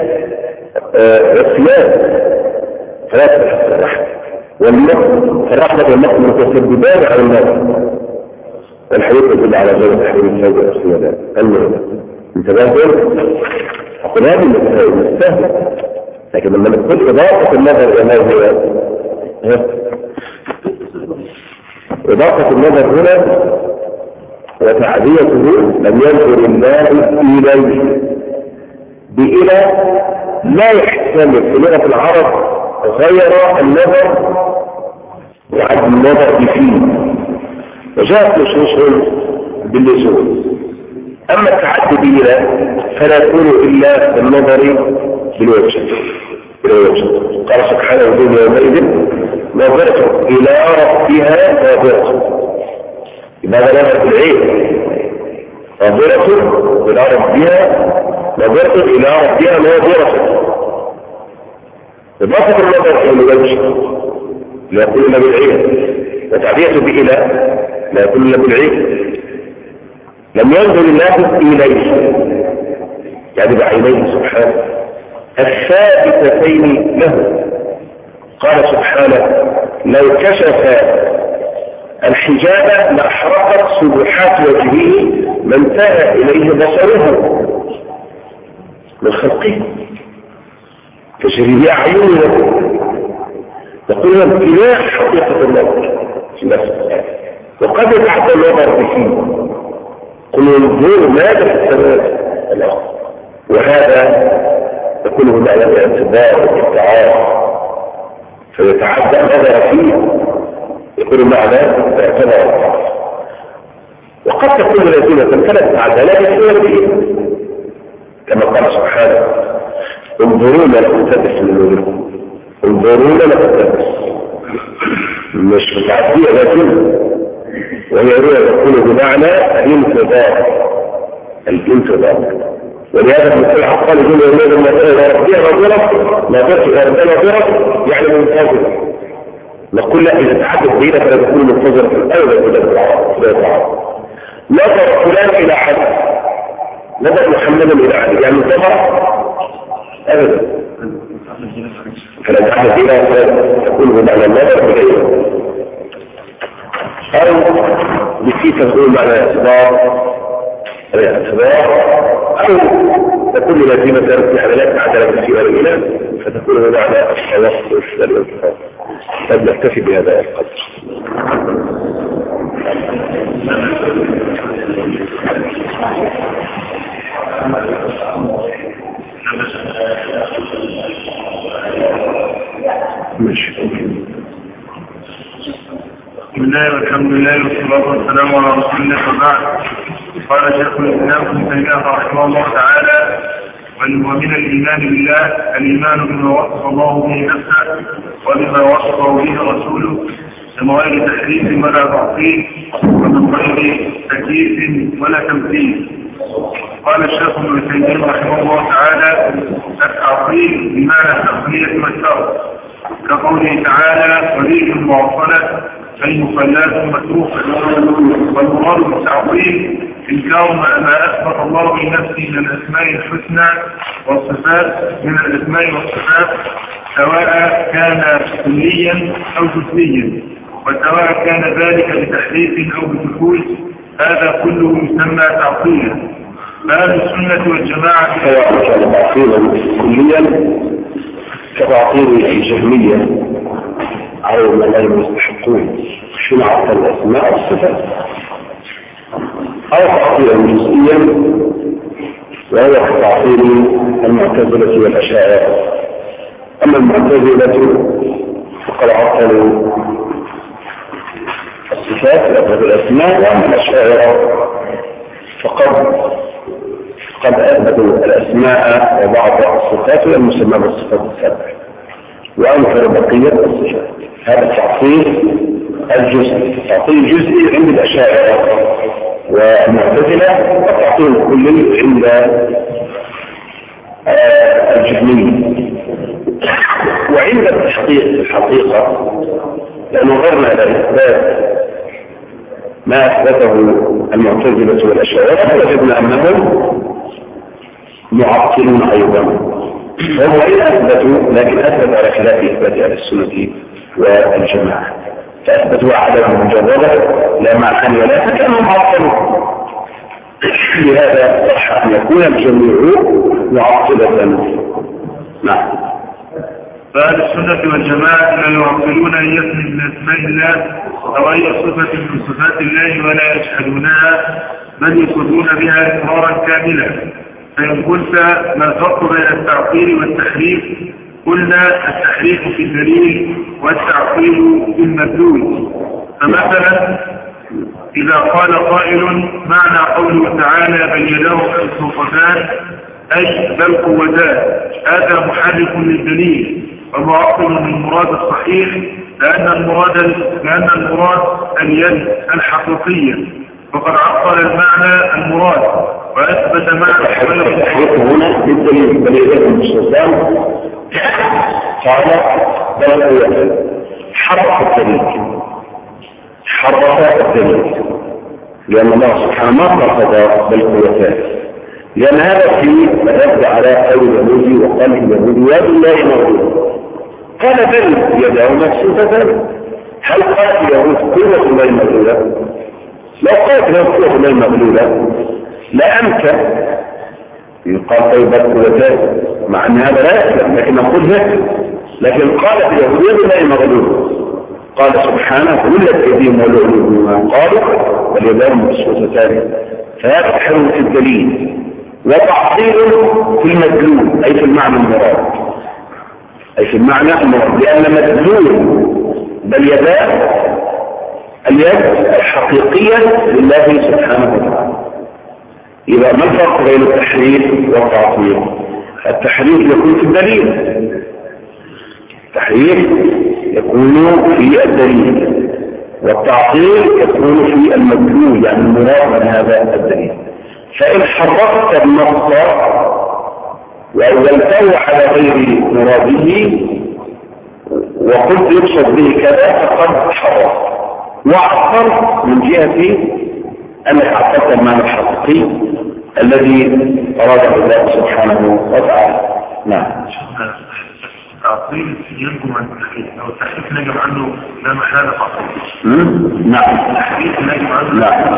رسيان ثلاثة تحت الرحمة والنظر فالرحمة والنظر متسببان على النظر والحديث يدل على ذلك تحريم الفوز والرسيان المهم انتبهتم أقول هذه المستهل لكن لما نقول إضافة النظر إلى هو إضافة النظر هنا وتعديته لم ينظر الله إليه بإلى لا يحتمل في لغة العرب غير النظر وعد النظر فيه وجاءت نصوص باللزوم أما التعدي بإلى فلا يكون إلا بالنظر بالوجه بالوجه قال سبحانه وتعالى يومئذ نظرت إلى ربها ناظرة لماذا نظرت العين ناظرة إلى ربها نظرت إلى ربها ناظرة إضافة النظر إلى الوجه لا يكون إلا بالعين وتعبيته بإلى لا يكون إلا بالعين لم ينظر الله إليه يعني بعينيه سبحانه الثابتتين له قال سبحانه لو كشف الحجاب لأحرقت سبحات وجهه ما انتهى إليه بصره من خلقه تجري بأعيننا. نقول امتلاء حقيقة النظر في نفسه وقد بعد النظر فيه قل انظروا ماذا في السماء الأرض، وهذا يكون معنى الاعتبار والابتعاد فيتعدى النظر فيه يكون معنى الاعتبار، وقد تكون لازمة فلا تتعدى لا يكون فيه كما قال سبحانه انظرون لأقتبس من نوركم، انظرون لأقتبس مش متعدية لازمة، وهي رؤية تكون بمعنى الانتظار الانتظار. ولهذا المثال عقال يقول يومئذ ما ربيها نظرة نظرت إلى نظرة يعني منتظرة. نقول لا، إذا تعدت بينا فلا تكون منتظرة في الأول ولا نظر فلان إلى حد، نظر محمدا إلى حد يعني انتظر أبدا، فلا تعدت بينا فلا تكون بمعنى النظر بغيره، أو بكيف تقول معنى اعتبار الاعتبار، أو تكون لازمة في حملات عدالة السؤال الإله فتكون معنى التوسط والانتفاض. قد نكتفي بهذا القدر. ماشي. بسم الله والحمد لله والصلاة والسلام على رسول الله وبعد. قال شيخ الإسلام ابن تيمية رحمه الله تعالى: ومن الإيمان بالله الإيمان بما وصف الله به نفسه وبما وصفه به رسوله من غير تحريف ولا تعطيل ومن غير تكييف ولا تمثيل. قال الشيخ ابن تيمية رحمه الله تعالى: التعطيل بمعنى التقنية والشرط، كقوله تعالى: ولي معطلة أي مخلات متروكة. والمراد بالتعطيل إنكار ما أثبت الله بنفسه من الأسماء الحسنى والصفات من الأسماء والصفات، سواء كان كليا أو جزئيا، وسواء كان ذلك بتحريف أو بدخول، هذا كله يسمى تعطيلا. فأهل السنة والجماعة سواء كان تعطيلا كليا كتعطيل الجهمية أو من المستحقون شنو عطل الأسماء والصفات، أو تعطيلا جزئيا وهو كتعطيل المعتزلة والأشاعرة. أما المعتزلة فقد عطلوا الصفات وأثبتوا الأسماء، وأما الأشاعرة فقد قد أثبتوا الأسماء وبعض الصفات والمسمى بالصفات السبع وأنكروا بقية الصفات. هذا التعطيل الجزئي، تعطيل جزئي عند الأشاعرة والمعتزلة، والتعطيل الكلي عند الجهمية. وعند التحقيق في الحقيقة لأن نظرنا إلى إثبات ما أثبته المعتزلة والأشاعرة وجدنا أنهم معطلون أيضا، هم وإن أثبتوا لكن أثبتوا على خلاف إثبات أهل السنة والجماعة، فأثبتوا عدم مجرده لا معنى ولا فكانوا معطلون. لهذا صح أن يكون الجميع معطلة. نعم. فأهل السنة والجماعة لا يعطلون أن يسمي من أسماء الله أو أي صفة من صفات الله ولا يجحدونها، بل يصرون بها إقرارا كاملا. فإن قلت ما الفرق بين التعطيل والتحريف؟ قلنا التحريف في الدليل والتعطيل في المدلول. فمثلا إذا قال قائل معنى قوله تعالى بل يداه مبسوطتان أي بل قوتان، هذا محرف للدليل ومعطل للمراد الصحيح، لأن المراد لأن المراد اليد الحقيقية، فقد عطل المعنى المراد وأثبت معنى التحريف هنا للدليل بل يداه مبسوطتان قال بل قوتان، حرف الدليل حرف الدليل لأن الله سبحانه ما قصد بالقوتان، لأن هذا في الرد على قول اليهودي وقال اليهودي يد الله موجود، قال بل يداه مبسوطتان، هل قالت اليهود قوة الله مغلولة؟ لو قالت اليهود قوة الله مغلولة لأمكن يقال طيب قوتان، مع أن هذا لا يسلم، لكن نقول ذلك. لكن قالت اليهود الله مغلولة، قال سبحانه ولت أيديهم ولعنوا بما قالوا واليدان مبسوطتان، فهذا تحرم في الدليل وتعطيل في المدلول أي في المعنى المراد، أي في المعنى المراد، لأن مدلول باليدان اليد الحقيقية لله سبحانه وتعالى. إذا ما الفرق بين التحريف والتعطيل؟ التحريف يكون في الدليل، التحريف يكون في الدليل، والتعطيل يكون في المدلول، يعني المراد من هذا الدليل. فإن حرفت النص وأولته على غير مراده وقلت يقصد به كذا فقد حرف وعطلت من جهة أنك عطلت المعنى الحقيقي الذي أراده الله سبحانه وتعالى. نعم. تعطيل ينجم عن التحريف، أو التحريف نجم عنه لا محالة تعطيل. نعم. التحريف نجم عنه. نعم.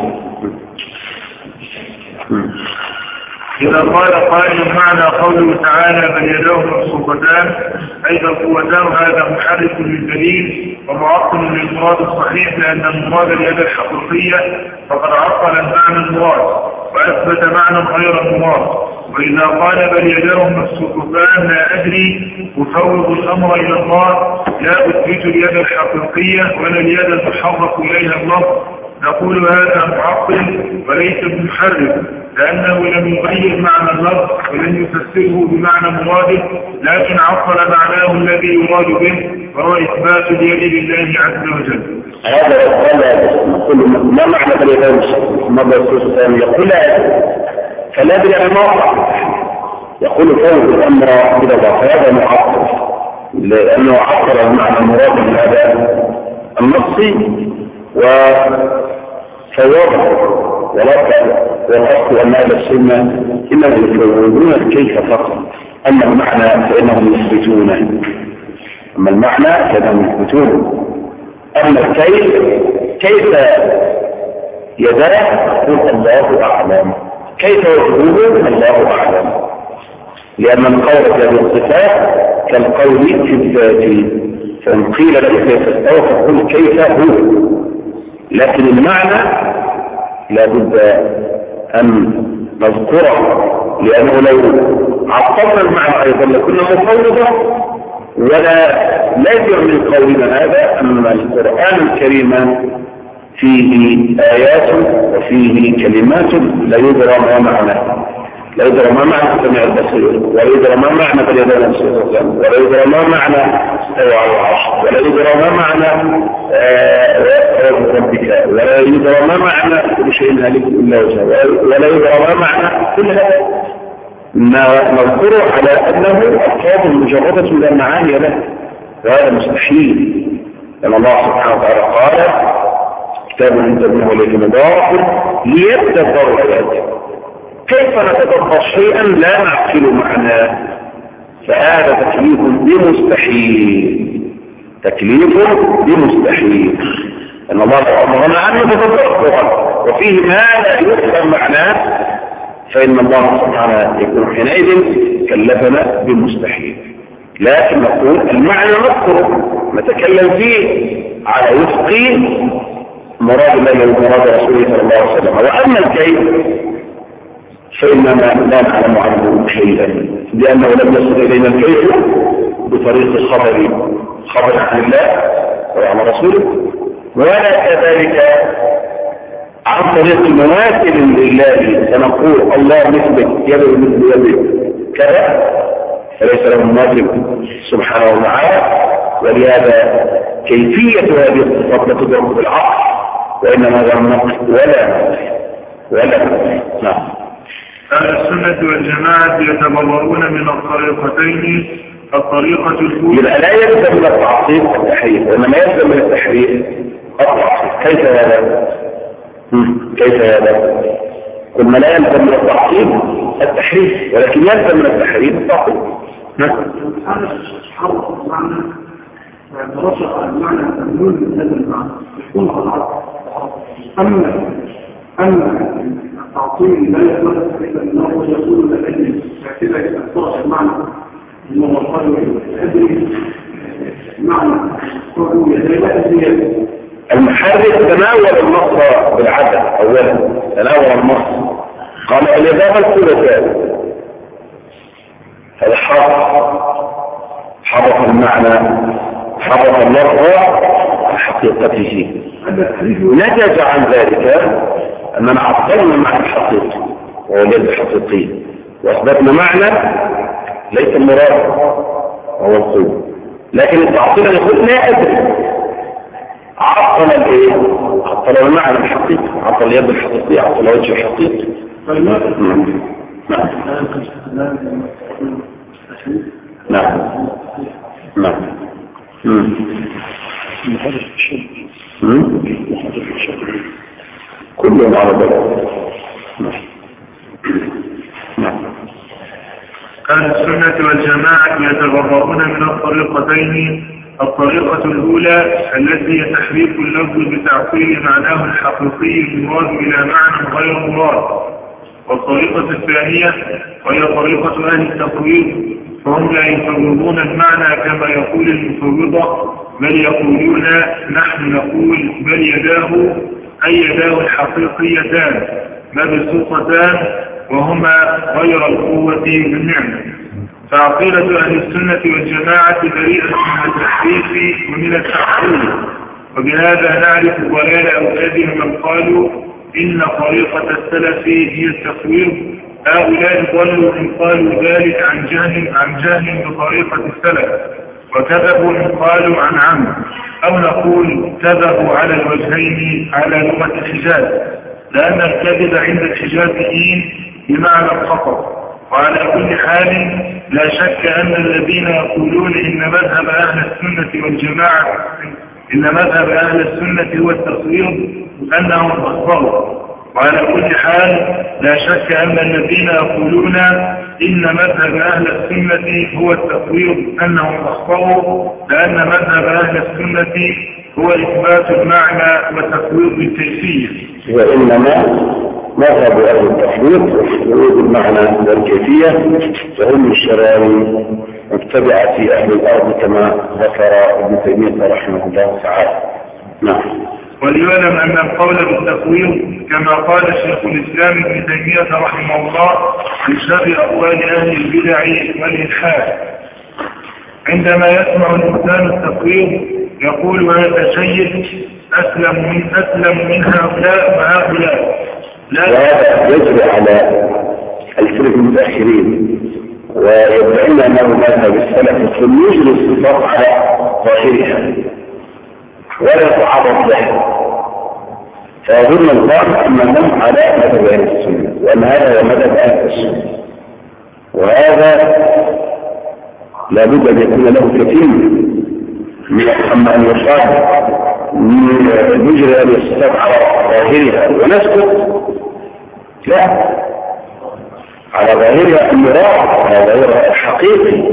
إذا قال قائل معنى قوله تعالى بل يداه مبسوطتان أي القوتان، هذا محرف للدليل ومعطل للمراد الصحيح، لأن المراد اليد الحقيقية فقد عطل المعنى المراد وأثبت معنى غير المراد. وإذا قال بل يداه مبسوطتان لا أدري أفوض الأمر إلى الله لا أثبت اليد الحقيقية ولا اليد المحرك إليها الله، نقول هذا معطل وليس بمحرف، لأنه لم يغير معنى اللفظ ولم يفسره بمعنى مراده، لكن عطل معناه الذي يراد به وهو إثبات اليد لله عز وجل. هذا يقول ما معنى باليدين مرة يقول ثاني يقول فلا بلا موقع يقول فوق الأمر إلى الله، فهذا معطل لأنه عطل المعنى المراد من هذا النص وفوضه. ولكن والأصل أن هذا السنة إنهم يفوضون الكيف فقط، أما المعنى فإنهم يثبتونه، أما المعنى فإنهم يثبتونه، أما الكيف كيف يداه يقول الله أعلم، كيف يقول الله أعلم، لأن القول في الصفات كالقول في الذات، فإن قيل لك كيف استوى فقل كيف هو، لكن المعنى لابد أن نذكره، لأنه لو عطلنا المعنى أيضا لكنا مفوضة. ولا لازم من قولنا هذا أن القرآن الكريم فيه آيات وفيه كلمات لا يدرى ما معنى، لا يدرى ما معنى السميع البصير، ولا يدرى ما معنى باليدين المبسوطتان، ولا يدرى ما معنى استوى على العرش، ولا يدرى ما معنى ربك، ولا يدرى ما معنى كل شيء هالك الا وجهه، ولا يدرى ما معنى كل هذا. نذكره على انه الفاظ مجرده لا معاني له، وهذا مستحيل، لان الله سبحانه وتعالى قال كتاب انزلناه اليك مبارك ليتدبروا اياته. كيف نتدبر شيئا لا نعقل معناه؟ فهذا تكليف بمستحيل، تكليف بمستحيل، ان الله امرنا ان نتدبر وفيه ما لا يفهم معناه، فان الله سبحانه يكون حينئذ كلفنا بالمستحيل. لكن نقول المعنى نذكره نتكلم فيه على وفق مراد الله ومراد رسوله صلى الله عليه وسلم. واما الكيف فإننا لا نعلم عنه شيئا، لأنه لم يصل إلينا الكيف بطريق خبر خبر عن الله وعن رسوله، ولا كذلك عن طريق مماثل لله، فنقول الله مثلك يده مثل يده كذا، فليس له مماثل سبحانه وتعالى. ولهذا كيفية هذه الصفات لا تدرك بالعقل، وإنما هذا النقل ولا ولا نعم. أهل السنة والجماعة يتبرؤون من الطريقتين، الطريقة الأولى يبقى لا يلزم من التعصيب التحريف، وإنما يلزم من التحريف التعصيب. كيف هذا؟ كيف هذا؟ قلنا لا يلزم من التعصيب التحريف، ولكن يلزم من التحريف التعصيب. رفع المعنى المحمول من هذا المعنى يكون العرض. أما أما التعطيل لا يخلص إلا أنه يقول لأجل كده يتأثر المعنى إنه قالوا أدري معنى قالوا يدري أدري. المحرك تناول النص بالعدد أولا، تناول النص قال الإضافة الثلاثاء، هذا حرف حرف المعنى حرف اللفظ عن حقيقته. نتج عن ذلك أننا عطلنا معنى الحقيقي وهو اليد الحقيقي، وأثبتنا معنى ليس المراد هو القوة، لكن التعطيل يقول لا أدري، عطل الايه؟ عطل المعنى الحقيقي، عطل اليد الحقيقية، عطل الوجه الحقيقي. نعم نعم نعم نعم كلهم على ذلك. نعم. أهل السنة والجماعة يتبرؤون من الطريقتين. الطريقة الأولى التي هي تحريف اللفظ بتعطيل معناه الحقيقي المراد إلى معنى غير مراد، والطريقة الثانية وهي طريقة أهل التفويض، فهم لا يفوضون المعنى كما يقول المفوضة، بل يقولون نحن نقول بل يداه أي يداه الحقيقيتان مبسوطتان وهما غير القوة بالنعمة. فعقيدة أهل السنة والجماعة بريئة من التحريف ومن التعطيل، وبهذا نعرف ضلال أولاد من قالوا إن طريقة السلف هي التفويض. هؤلاء ضلوا إن قالوا ذلك عن جهل عن جهل بطريقة السلف، وكذبوا إن قالوا عن عمد، أو نقول كذبوا على الوجهين على لغة الحجاز، لأن الكذب عند الحجازيين بمعنى الخطأ. وعلى كل حال لا شك أن الذين يقولون إن مذهب أهل السنة والجماعة إن مذهب أهل السنة هو التصوير أنهم أخطأوا. وعلى كل حال لا شك أن الذين يقولون إن مذهب أهل السنة هو التصوير أنهم أخطأوا، لأن مذهب أهل السنة هو إثبات المعنى وتفويض الكيفية. وإنما مذهب أهل التفويض وتفويض المعنى والكيفية فهم من الشرائع متبعة أهل الأرض كما ذكر ابن تيمية رحمه الله تعالى. نعم. وليعلم أن القول بالتفويض كما قال شيخ الإسلام ابن تيمية رحمه الله من شر أقوال أهل البدع والإلحاد. عندما يسمع الإنسان التفويض يقول هذا شيء أسلم من أسلم من هؤلاء وهؤلاء. وهذا يجري على الفرق المتأخرين ويدعون أنه مذهب السلف ثم يجري الصفات على ظاهرها ولا يتعرض له، فيظن الظاهر أنهم على مذهب أهل السنة وأن هذا هو مذهب أهل السنة، وهذا لابد أن يكون له كثير من أما أن يصاب يجري هذه الصفات على ظاهرها ونسكت، لا، على ظاهرها المراد على ظاهرها الحقيقي،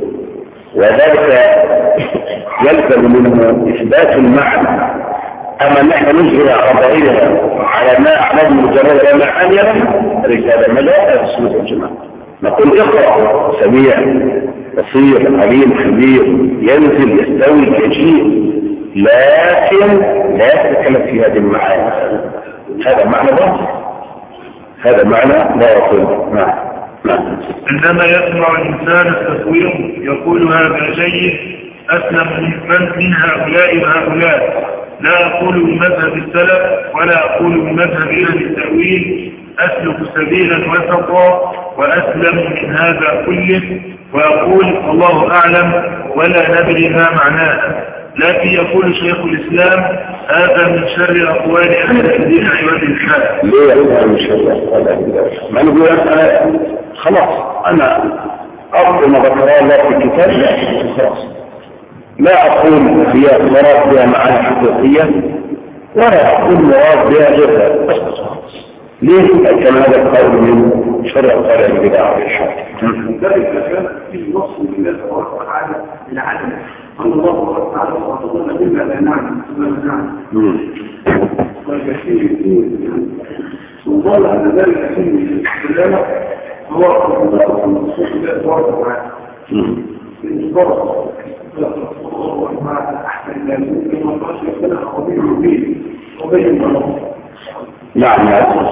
وذلك يلزم منه إثبات المعنى. أما نحن نجري على ظاهرها على ما أعلم مجرد المعاني رسالة ملاء السنة والجماعة، نقول اقرأ سميع بصير عليم خبير ينزل يستوي يجيء، لكن لا يتكلم في هذه المعاني. هذا معنى باطل، هذا معنى باطل. نعم نعم. عندما يسمع الإنسان التصوير يقول هذا جيد أسلم من من هؤلاء وهؤلاء، لا أقول بمذهب السلف ولا أقول بمذهب أهل التأويل، أسلك سبيلا وسطا وأسلم من هذا كله، ويقول الله أعلم ولا ندري ما معناه. لكن يقول شيخ الإسلام هذا من شر أقوال أهل الدين والإلحاد. ليه يقول من شر أقوال أهل الدين؟ ما نقول أنا خلاص أنا أرض ما ذكر الله في الكتاب خلاص، لا أقول هي مراد بها معاني حقيقية ولا أقول مراد بها غيرها، ليه كان هذا القول من شرع طالع البدع والإرشاد؟ ذلك كان في نص من الله تبارك وتعالى للعدم أن الله تبارك وتعالى وتظن إلا لا نعلم لا نعلم والكثير وظل أن ذلك في الكلام هو الله نصوص الله تبارك وتعالى الإصدار مع أحسن الله ممكن ما ترشح لنا خبير مبين وبين الله. نعم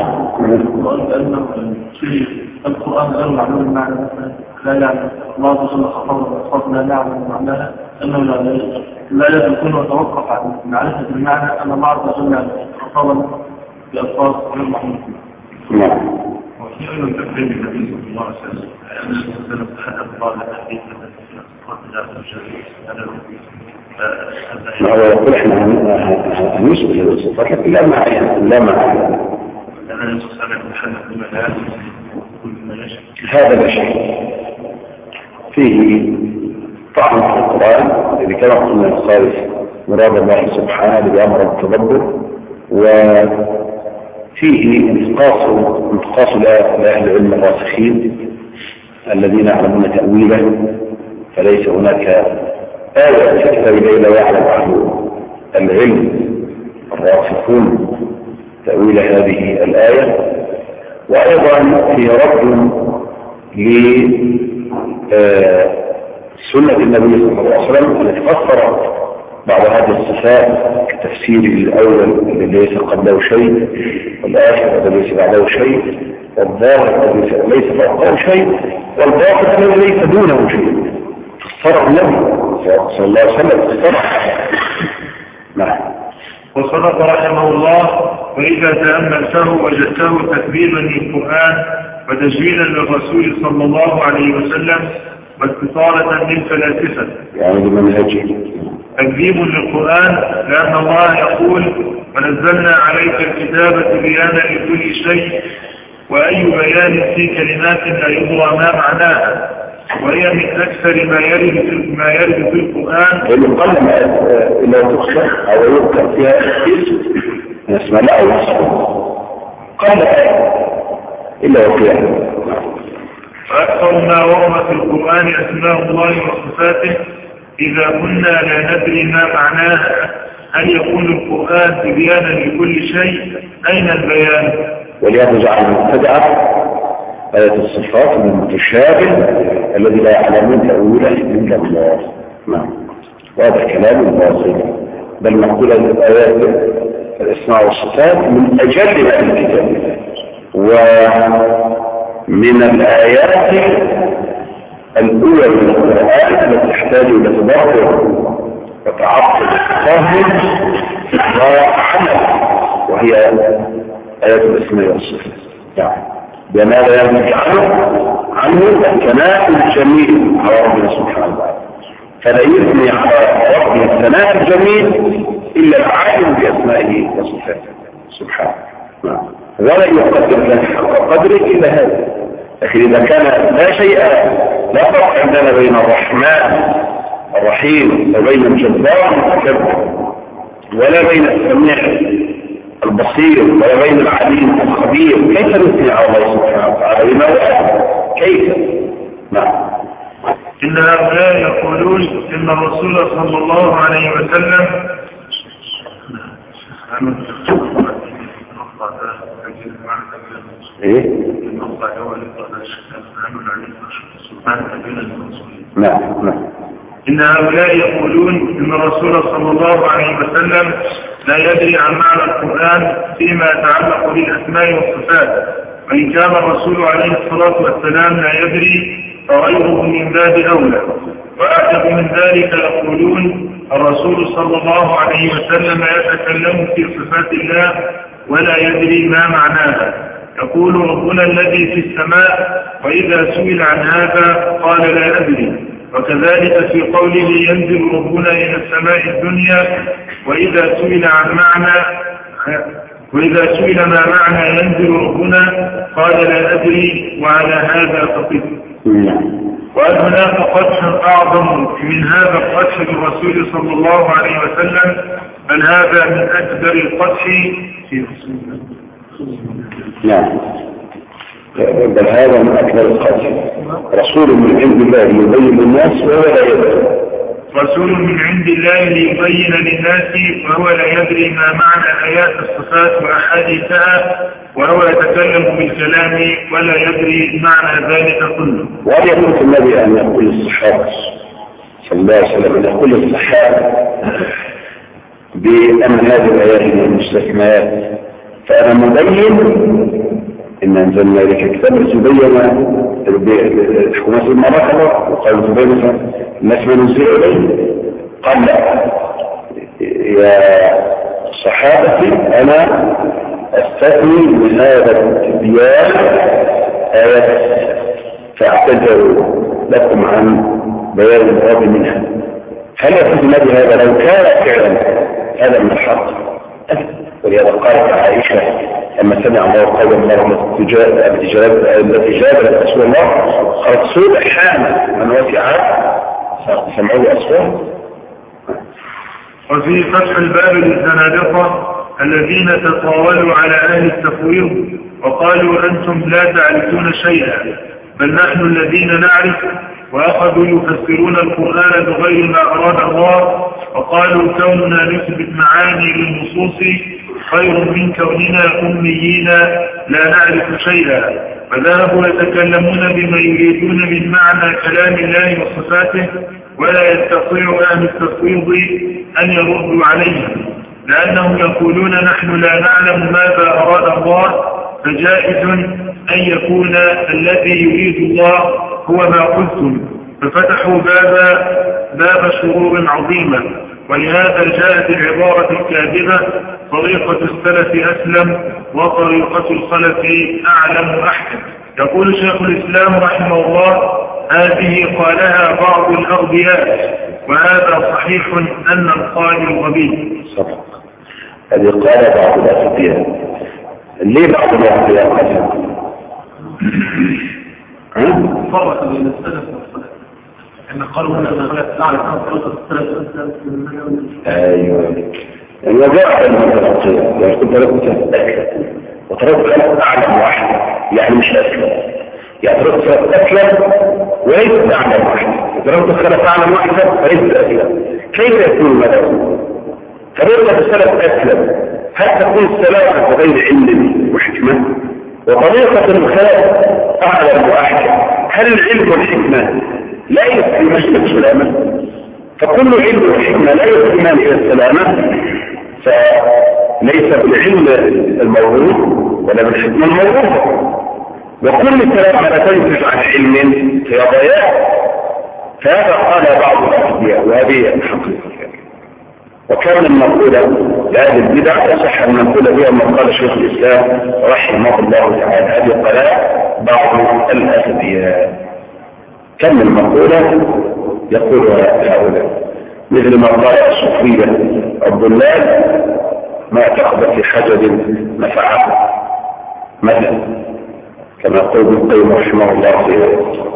القرآن غير معلوم المعنى مثلا لا يعلم الله جل خطاب لا يعلم معناها أنه لا يمكن أن يتوقف عن معرفة المعنى أن الله عز وجل خطابا بألفاظ غير محمودة. نعم. وفي أيضا تكريم النبي صلى الله عليه وسلم أنه تحدث الله للحديث ما هو يقول احنا هنشبه هذه الصفات لكن لا معنى لا معنى هذا الشيء فيه طعن في القرآن الذي كما قلنا الخالف مراد الله سبحانه بأمر التدبر وفيه انتقاص انتقاص لأهل العلم الراسخين الذين يعلمون تأويله فليس هناك آية في كتاب الله لا يعلم أهل العلم الراسخون تأويل هذه الآية. وأيضا في رد لسنة النبي صلى الله عليه وسلم التي فسرت بعض هذه الصفات كتفسير الأول الذي ليس قبله شيء والآخر الذي ليس بعده شيء والظاهر الذي ليس فوقه شيء والباطن الذي ليس دونه شيء فسره النبي صلى الله عليه وسلم فسره. نعم. وصدق رحمه الله وإذا تأملته وجدته تكذيبا للقرآن وتجميلا للرسول صلى الله عليه وسلم واستطالة للفلاسفة يعني بمنهجه تكذيب للقرآن لأن الله يقول ونزلنا عليك الكتاب تبيانا لكل شيء وأي بيان في كلمات لا يدرى ما معناها وهي من أكثر ما يرد ما يرد في القرآن. المقلم إلا تخشى أو يذكر فيها اسم اسم لا أو اسم قال إلا وفيها. فأكثر ما ورد في القرآن أسماء الله وصفاته إذا كنا لا ندري ما معناها هل يكون القرآن تبيانا لكل شيء أين البيان؟ ولهذا جعل المبتدعة آية الصفات من المتشابه الذي لا يعلمون تأويله إلا الله. نعم. وهذا كلام باطل بل نقول الآيات الأسماء والصفات من أجل ما في الكتاب ومن الآيات الأولى من القرآن التي تحتاج إلى تدبر وتعقل فهم وعمل وهي آيات الأسماء والصفات. نعم. بما لا يملك عنه عنه الثناء الجميل على ربنا سبحانه وتعالى فلا يثني على ربنا الثناء الجميل إلا العالم بأسمائه وصفاته سبحانه ولا يقدر له حق قدره إلا هذا. لكن إذا كان لا شيء لا فرق عندنا بين الرحمن الرحيم وبين الجبار المتكبر ولا بين السميع البصير ولا بين العليم الخبير كيف نثني على الله سبحانه وتعالى بما كيف؟ نعم. إن هؤلاء يقولون إن الرسول صلى الله عليه وسلم إيه؟ نعم نعم. إن هؤلاء يقولون إن الرسول صلى الله عليه وسلم لا يدري عن معنى القرآن فيما يتعلق بالأسماء والصفات وإن كان الرسول عليه الصلاة والسلام لا يدري فغيره من باب أولى. وأعجب من ذلك يقولون الرسول صلى الله عليه وسلم يتكلم في صفات الله ولا يدري ما معناها. يقول ربنا الذي في السماء وإذا سئل عن هذا قال لا أدري. وكذلك في قوله ينزل ربنا إلى السماء الدنيا وإذا سئل عن معنى وإذا سئل ما معنى ينزل ربنا قال لا أدري وعلى هذا فقط. وهل هناك قدح أعظم من هذا القدح بالرسول صلى الله عليه وسلم بل هذا من أكبر القدح في رسول الله. نعم. بل هذا من أكبر القاسم. رسول من عند الله يبين للناس وهو لا يدري. رسول من عند الله ليبين للناس وهو لا يدري ما معنى آيات الصفات وأحاديثها، وهو يتكلم بالكلام ولا يدري معنى ذلك كله. وهل يكون في النبي أن يقول الصحابة صلى الله عليه وسلم أن يقول الصحابة بأن هذه الآيات من المستثنيات، فأنا مبين إن أنزلنا إليك كتابا تبين حكومات المراحل وقالوا تبين مثلا الناس ما نزل إليه. قال لا يا صحابتي أنا أستثني من هذا التبيان آيات فاعتذروا لكم عن بيان المراد منها. هل يكون النبي هذا لو كان فعلا هذا من الحق؟ ولهذا قالت عائشة لما سمع الله قول الله التي جابت رسول الله قالت سبحان من وسع سمعوا أصوات. وفي فتح الباب للزنادقة الذين تطاولوا على أهل التفويض وقالوا أنتم لا تعرفون شيئا بل نحن الذين نعرف، وأخذوا يفسرون القرآن بغير ما أراد الله، وقالوا كوننا نثبت معاني للنصوص خير من كوننا أميين لا نعرف شيئا، فذهبوا يتكلمون بما يريدون من معنى كلام الله وصفاته، ولا يستطيع أهل التفويض أن يردوا عليهم، لأنهم يقولون نحن لا نعلم ماذا أراد الله، فجائز أن يكون الذي يريد الله هو ما قلتم، ففتحوا باب باب شرور عظيمة. ولهذا جاءت العبارة الكاذبة طريقة السلف أسلم وطريقة الخلف أعلم أحسن. يقول شيخ الإسلام رحمه الله هذه قالها بعض الأغبياء، وهذا صحيح أن القائل غبي. صدق. هذه قال بعض الأغبياء. ليه بعض الأغبياء قال فرق بين السلف والخلف، إن قالوا أن الخلف أعلم عن طريقة السلف. أيوة. يعني وجاء المتفقين يعني كنت لكم تتأكد وطريقة أعلم واحد يعني مش أسلم، يعني طريقة أسلم وليس أعلم واحد، طريقة الخلف أعلم واحد وليس أسلم. كيف يكون مدى؟ طريقة السلف أسلم هل تكون السلامة بغير علم وحكمة؟ وطريقة الخلف أعلم وأحكم هل العلم والحكمة لا يسلمان إلى السلامة؟ فكل علم وحكمة لا يسلمان إلى السلامة، فليس بالعلم الموروث ولا بالحكمة الموروثة، وكل سلامة لا تنتج عن علم هي ضياع. فهذا قال بعض الأحدياء وهذه الحقيقة. وكان المقولة لهذه البدع تصح أن نقول بها ما قال شيخ الإسلام رحمه الله تعالى هذه قلاء بعض الأحدياء. كم المقولة يقولها هؤلاء مثل ما قال الصوفية الضلال ما اعتقد في حجر نفعه مثلا، كما يقول ابن القيم رحمه الله في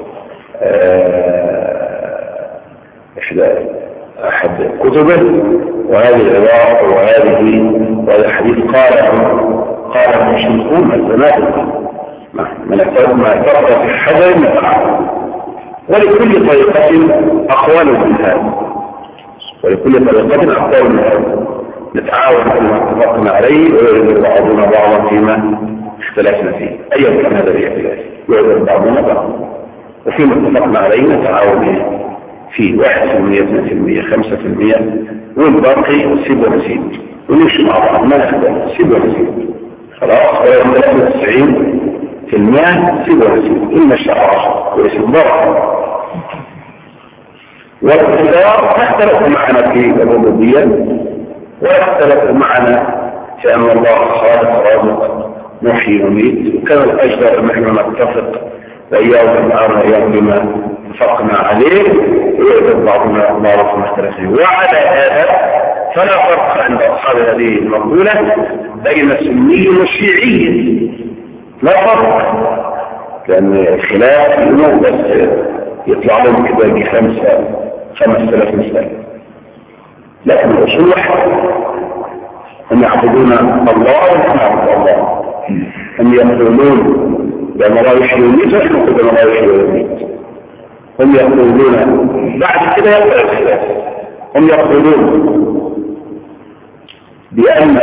إحدى أحد كتبه. وهذه العبارة وهذه وهذا الحديث قال قال المشركون الزنادقة ما اعتقد في حجر نفعه. ولكل طريقة أقوال من هذا ولكل طريقة أقوال من هذا نتعاون فيما اتفقنا عليه ويعذر بعضنا بعضا فيما اختلفنا فيه. أيضا كان هذا الاختلاف يعذر بعضنا بعضا، وفيما اتفقنا عليه نتعاون فيه واحد في المية اثنين في المية خمسة في المية والباقي سيب ونسيب ونمشي مع بعض ما نختلف سيب ونسيب خلاص. ويوم ثلاثة وتسعين في المية سيب ونسيب إما الشعر وليس الضرر. والاختلاف تختلف معنا في الربوبية ويختلف معنا في أن الله خالق رازق محيي وميت، وكان الأجدر أن احنا نتفق بأيام الآن أيام بما اتفقنا عليه ويجب بعضنا معروف مختلفين. وعلى هذا فلا فرق عند أصحاب هذه المقولة بين سني وشيعي، لا فرق، لأن الخلاف اليوم بس يطلع لهم كده خمسة خمس ثلاث مسائل، لكن الأصول واحد، هم يعبدون الله ونحن نعبد الله. هم يقولون بما لا يحيونيت ونحن بما لا يحيونيت. هم يقولون بعد كده يقول الخلاف. هم يقولون بأن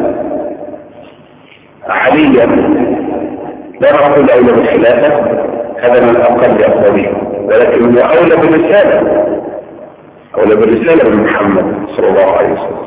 عليا لا نقول أولى بالخلافة، هذا من أقل أفضلية، ولكن هو أولى بالرسالة، أولى بالرسالة من محمد صلى الله عليه وسلم،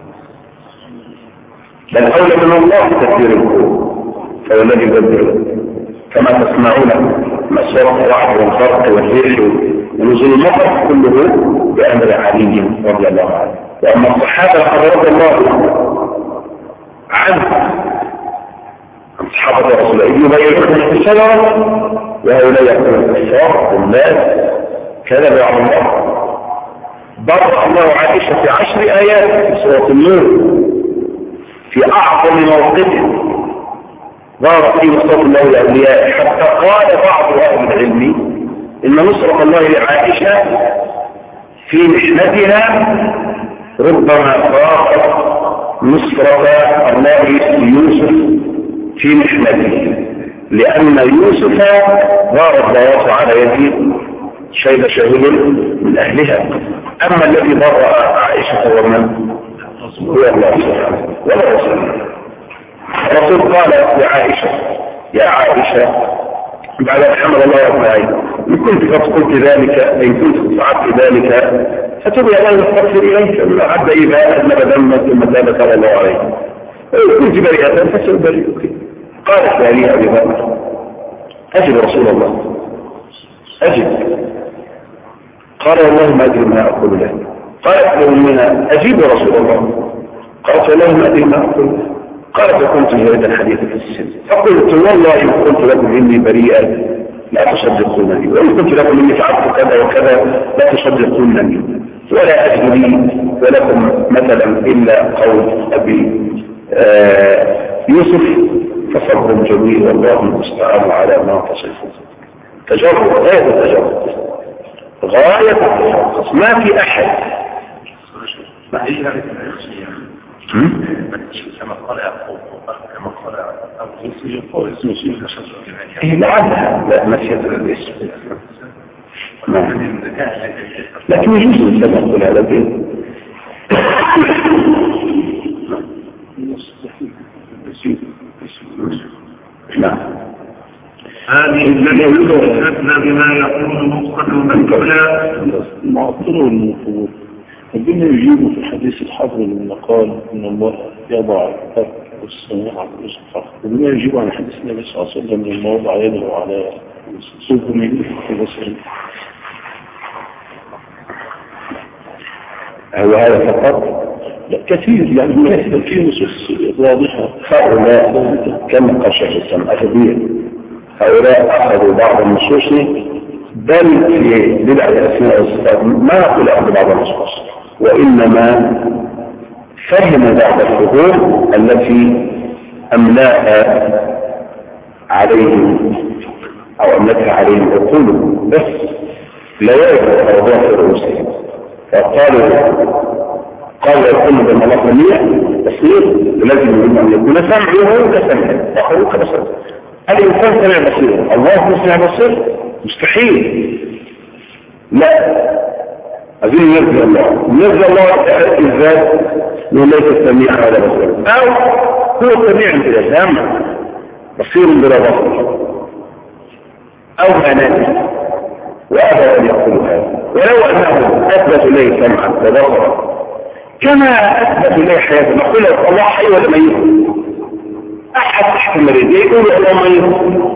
بل أولى من الله تدبير الكون، فهو الذي يدبر كما تسمعون مسورة الرعد والفرق والريح ونزول المطر كله بأمر علي رضي الله عنه. وأما الصحابة لقد رضي الله عنه أصحاب رسول الله يبايعون في الشجرة وهؤلاء يقولون الكفار والناس كذب على الله. برأ الله عائشة في عشر آيات في سورة النور في أعظم موقف ظهر فيه نصرة الله للأولياء، حتى قال بعض أهل العلم إن نصرة الله لعائشة في محنتها ربما فاقت نصرة الله ليوسف في محنته، لأن يوسف ظهر الضواف على يد شيب شهيد من أهلها. أما الذي برأ عائشة ومن هو الله سبحانه ولا رسول. الرسول قال لعائشة يا عائشة بعد أن حمل الله أبنائي إن كنت قد قلت ذلك إن كنت فعلت ذلك فتبي الله يستغفر إليك إن عد إذا أذنب ذنبا ثم تاب تاب الله عليه إن كنت بريئة فسأبرئك. قالت لي أبي بكر أجب رسول الله أجب. قال والله ما أدري ما أقول له. قالت لأمنا أجيب رسول الله. قالت والله ما أدري ما أقول له. قالت وكنت جريد الحديث في السن فقلت والله إن قلت لكم إني بريئا لا تصدقونني، وإن قلت لكم إني فعلت كذا وكذا لا تصدقونني، ولا أجد لي ولكم مثلا إلا قول أبي آه يوسف فصبر جميل والله المستعان على ما تصفون. تجرب غاية التجرب غاية التجرب ما في أحد ما في أحد كما قال يعقوب كما قال أبو إيه لعلها لا مشيت الاسم لكن يجوز السبب قل هذا الدين نعم. هذه الجملة أثنى بما يقول مقصد من قبلها المعطل والمفروض ربنا يجيبه في حديث الحفر لما قال إن الله يضع الترك والسماع على الإسقاط. ربنا يجيبه عن حديث النبي صلى الله عليه وسلم لما وضع يده على صوت من الوسائل. هو هذا فقط؟ لا كثير يعني من في نصوص واضحة. هؤلاء كم قشف السمع كبير، هؤلاء أخذوا بعض النصوص بل في بدعة الأسماء والصفات ما نقول أخذ بعض النصوص، وإنما فهم بعض الفضول التي أملاها عليهم أو أملتها عليهم عقولهم بس لا يعرف أرضاء في رؤوسهم، فقالوا قالوا يقولوا بالملاك المية تصير لازم أن يكون سمعه كسمعه أخذوا كبصر. الإنسان سمع بصير، الله سمع بصير مستحيل. لا أظن يرضي الله يرضي الله الذات من ليس السميع على بصير، أو هو سميع بلا سمع بصير بلا بصر، أو أناني وأبى أن يقول هذا. ولو أنه أثبت إليه سمعا وبصرا كما أثبت إليه حياته، نقول الله حي ولا ميت؟ أحد تحت المريض يقول الله ميت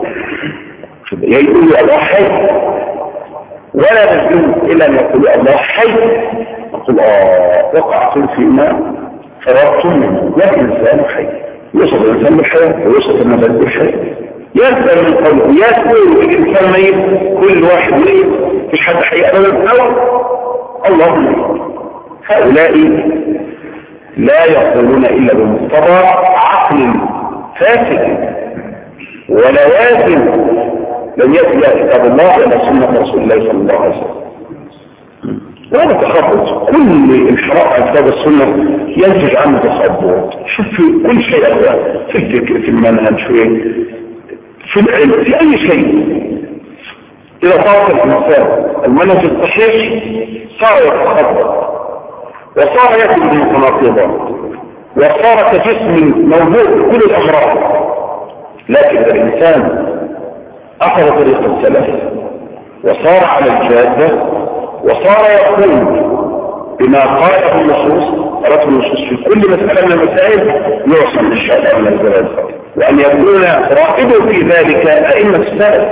يقول الله حي، ولا نجد إلا أن يقول الله حي نقول آه وقعتم فيما فرغتم منه. لكن الإنسان حي يوصف الإنسان بالحياة ويوصف النبات بالحياة، يسأل من قوله يسأل الإنسان ميت كل واحد ميت مش حد حي أبدا أو الله ميت. هؤلاء لا يقولون إلا بمقتضى عقل فاسد ولا لازم لم يتبع كتاب الله ولا سنة رسول الله صلى الله عليه وسلم. وهذا تخبط. كل انحراف عن كتاب السنة ينتج عنه تخبط. شوف في كل شيء أخوة، في الفكر، في المنهج، في في العلم، في أي شيء. إذا طاق الإنسان المنهج الصحيح صار يتخبط وصار يأتي بالمتناقضات وصار كجسم موجود بكل الأمراض. لكن الإنسان أخذ طريق السلف وصار على الجادة وصار يقول بما قاله النصوص، قالته النصوص في كل مسألة من المسائل، يوصل إن شاء الله من الزلال، وأن يكون راقبه في ذلك أئمة السلف.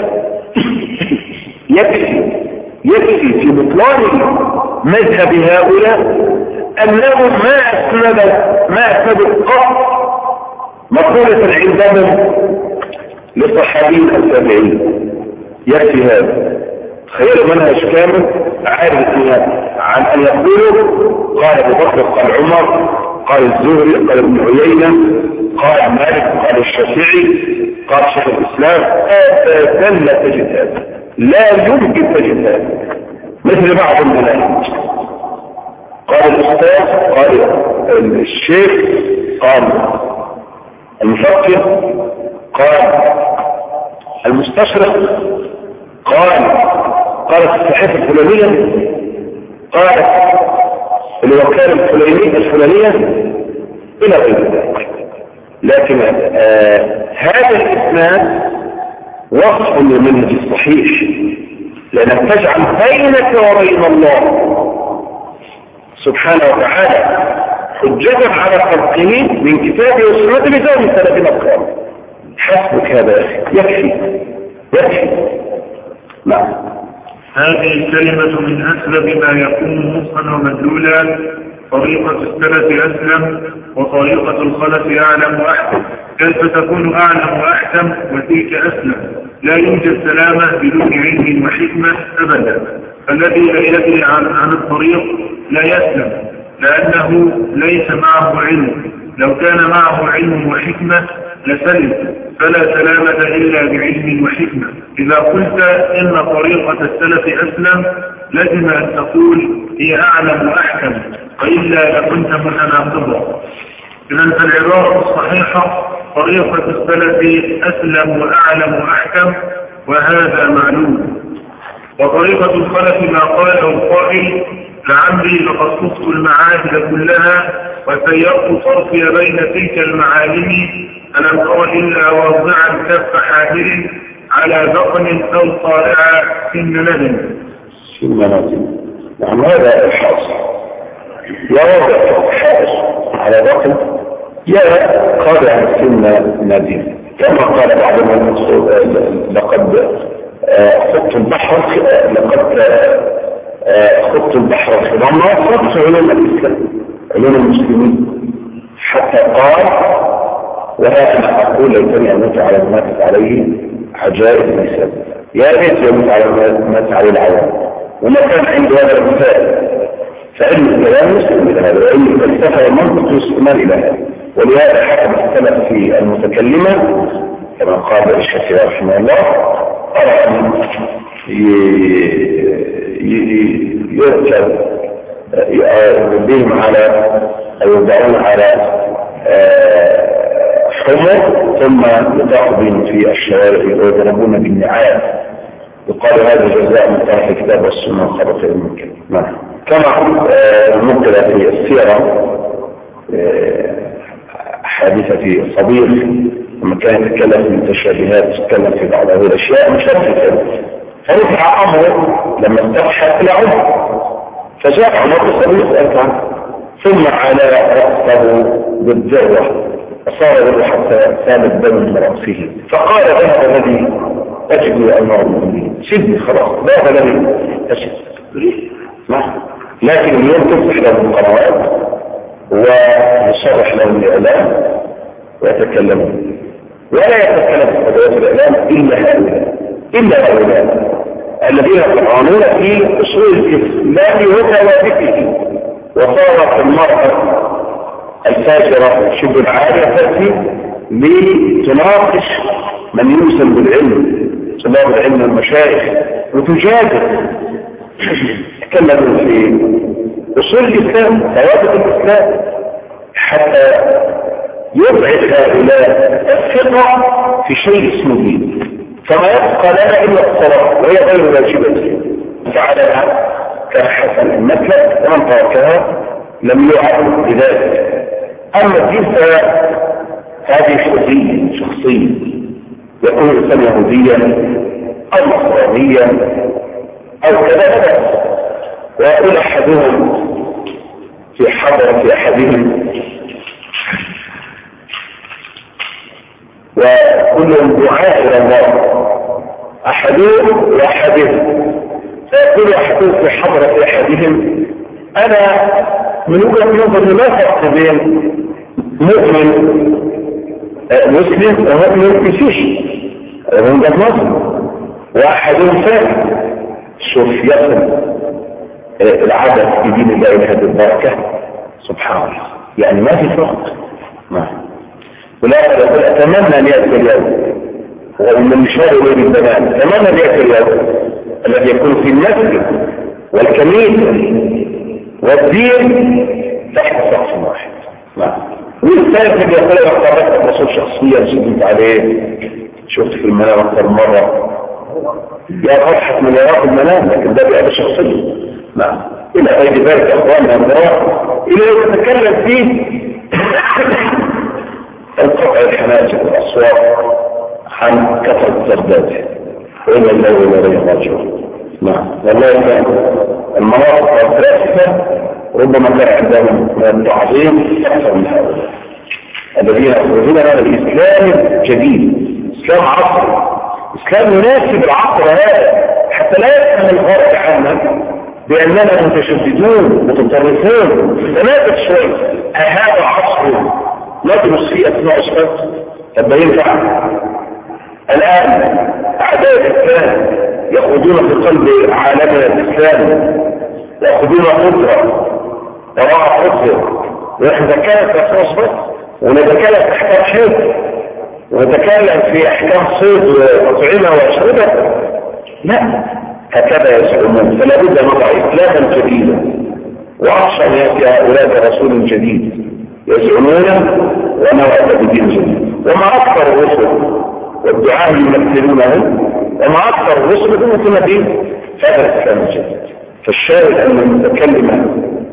يكفي يكفي في بطلان مذهب هؤلاء أنهم ما أسندوا ما أسندوا قط مقولة عندهم للصحابين التابعين. يكفي هذا. خير منهج كامل عارف عن أن يقولوا قال أبو بكر قال عمر قال الزهري قال ابن عيينة قال مالك قال الشافعي قال شيخ الإسلام. أبدا لا تجد هذا، لا يمكن تجد هذا. مثل بعض المناهج قال الأستاذ قال الشيخ قال المفكر قال المستشرق قال قالت الصحيفة الفلانية قالت الوكالة الفلانية الفلانية إلى غير ذلك. لكن آه هذا الإسناد وصف للمنهج الصحيح، لأنك تجعل بينك وبين الله سبحانه وتعالى حجة على خلقه من كتابه وسنته بزوج ثلاثين أفكار. حسبك هذا يكفي يكفي. نعم. هذه الكلمة من أسباب ما يكون نصحا ومدلولا. طريقة السلف أسلم وطريقة الخلف أعلم وأحكم. كيف تكون أعلم وأحكم وتلك أسلم؟ لا يوجد سلامة بدون علم وحكمة أبدا. الذي لا يدري عن, عن الطريق لا يسلم لأنه ليس معه علم. لو كان معه علم وحكمة لسلم، فلا سلامة إلا بعلم وحكمة. إذا قلت إن طريقة السلف أسلم لازم أن تقول هي أعلم وأحكم، وإلا لكنت متناقضا. إذن فالعبارة الصحيحة طريقة السلف أسلم وأعلم وأحكم، وهذا معلوم. وطريقة الخلف ما قاله القائل لعمري لقد خصت المعاهد كلها وسيرت صرفي بين تلك المعالم، ألم تر إلا واضعا كف حاضر على ذقن أو طالع سن ندم. سن ندم. نعم هذا الحاصل. يا وضع حاصل على ذقن يا قادع سن ندم، كما قال بعضهم لقد خط البحر لقد خط البحر خضم خط علوم الإسلام علوم المسلمين، حتى قال ولا أنا أقول ليتني أموت على ما ماتت عليه عجائب النساء. يا ريت يموت على ما مات عليه العوام. وما كان عند هذا المثال فعلم الكلام مسلم إلى هذا، وعلم الفلسفة والمنطق يسلمان إلى هذا. ولهذا حكم السلف في المتكلمة كما قال الشافعي رحمه الله قال أن يركب بهم على أو يوضعون على حمر ثم يتأخذون في الشوارع ويضربون بالنعال. يقال هذا جزاء من ترك الكتاب والسنة وخبط المنكر. نعم. كما نقل في السيرة حادثة صبيغ لما كان يتكلم في المتشابهات يتكلم في بعض هذه الأشياء مشتتة، فرفع أمره لما استفحت لعمر فجاء عمر صبيغ أركع ثم على رأسه بالذرة فصار ذره حتى سال الدم من رأسه فقال ذهب الذي أجد أمر المؤمنين سيدي خلاص ذهب الذي أجد. لكن اليوم تفتح له القنوات ويصرح له الإعلام ويتكلمون ولا يتكلم في قضايا الإعلام إلا هؤلاء إلا هؤلاء الذين يطعنون في أصول الإسلام وثوابته. وصارت المرأة الفاجرة شبه العالية تأتي لتناقش من يوزن بالعلم طلاب العلم والمشايخ وتجادل تكلموا في أصول الإسلام، ثوابت الإسلام، حتى يبعث هؤلاء الثقة في شيء اسمه دين. فما يبقى لنا إلا الصلاة وهي غير واجبة، فعلنا كان حسن المسلك ومن تركها لم يعد بذلك. أما الدين هذه شخصية شخصية يكون الإنسان يهوديا أو نصرانيا أو كذا، ويقول أحدهم في حضرة أحدهم وكلهم دعاء إلى الله، أحدهم وأحدهم، فيقول أحدهم في حضرة أحدهم أنا من وجهة نظري لا فرق بين مؤمن مسلم ومؤمن مسيحي من وجهة نظر، وأحدهم فاهم. شوف يصل العدد في دين الله إلى هذه البركة سبحان الله، يعني ما في فرق. ما ولا يقول أتمنى أن يأتي اليوم، ومن المشوار إليه بالزمان أتمنى أن يأتي اليوم الذي يكون في المسجد والكنيسة والدين تحت سقف واحد. والثالث اللي يقول لك قرأت الرسول شخصيا سجدت عليه، شفت في المنام أكثر مرة، يا فرحة من يراق المنام، لكن ده بقى شخصيا. نعم إلى غير ذلك أخواننا المرأة إلى يتكلم فيه القطع الحناجر والأصوات عن كثرة الزردات وإن الله وإليه راجعون. نعم والله كان المناطق الثلاثة ربما كان عندهم من التعظيم أكثر من هؤلاء الذين يخرجون هذا الإسلام الجديد، إسلام عصر، إسلام يناسب العصر هذا، حتى لا يفهم الغرب عنا بأننا متشددون متطرفون. تنافس شوي، هذا عصر ندرس فيه أثناء أسفل طب ينفع الآن أعداء الإسلام يأخذون في قلب عالمنا الإسلام، يأخذون قدرة وراء قدرة، ونتكلم في أثناء أسفل ونتكلم في أحكام حيث ونتكلم في أحكام صيد وأطعمة وأشربة. لا، هكذا يزعمون. فلا بد أن نضع إسلاما جديدا، وأخشى أن يأتي هؤلاء رسول جديد يزعمون ونوعد بدين جديد. وما أكثر الرسل والدعاء يمثلونه، وما أكثر الرسل بدون دين فهذا الإسلام الجديد. فالشاهد أن المتكلمة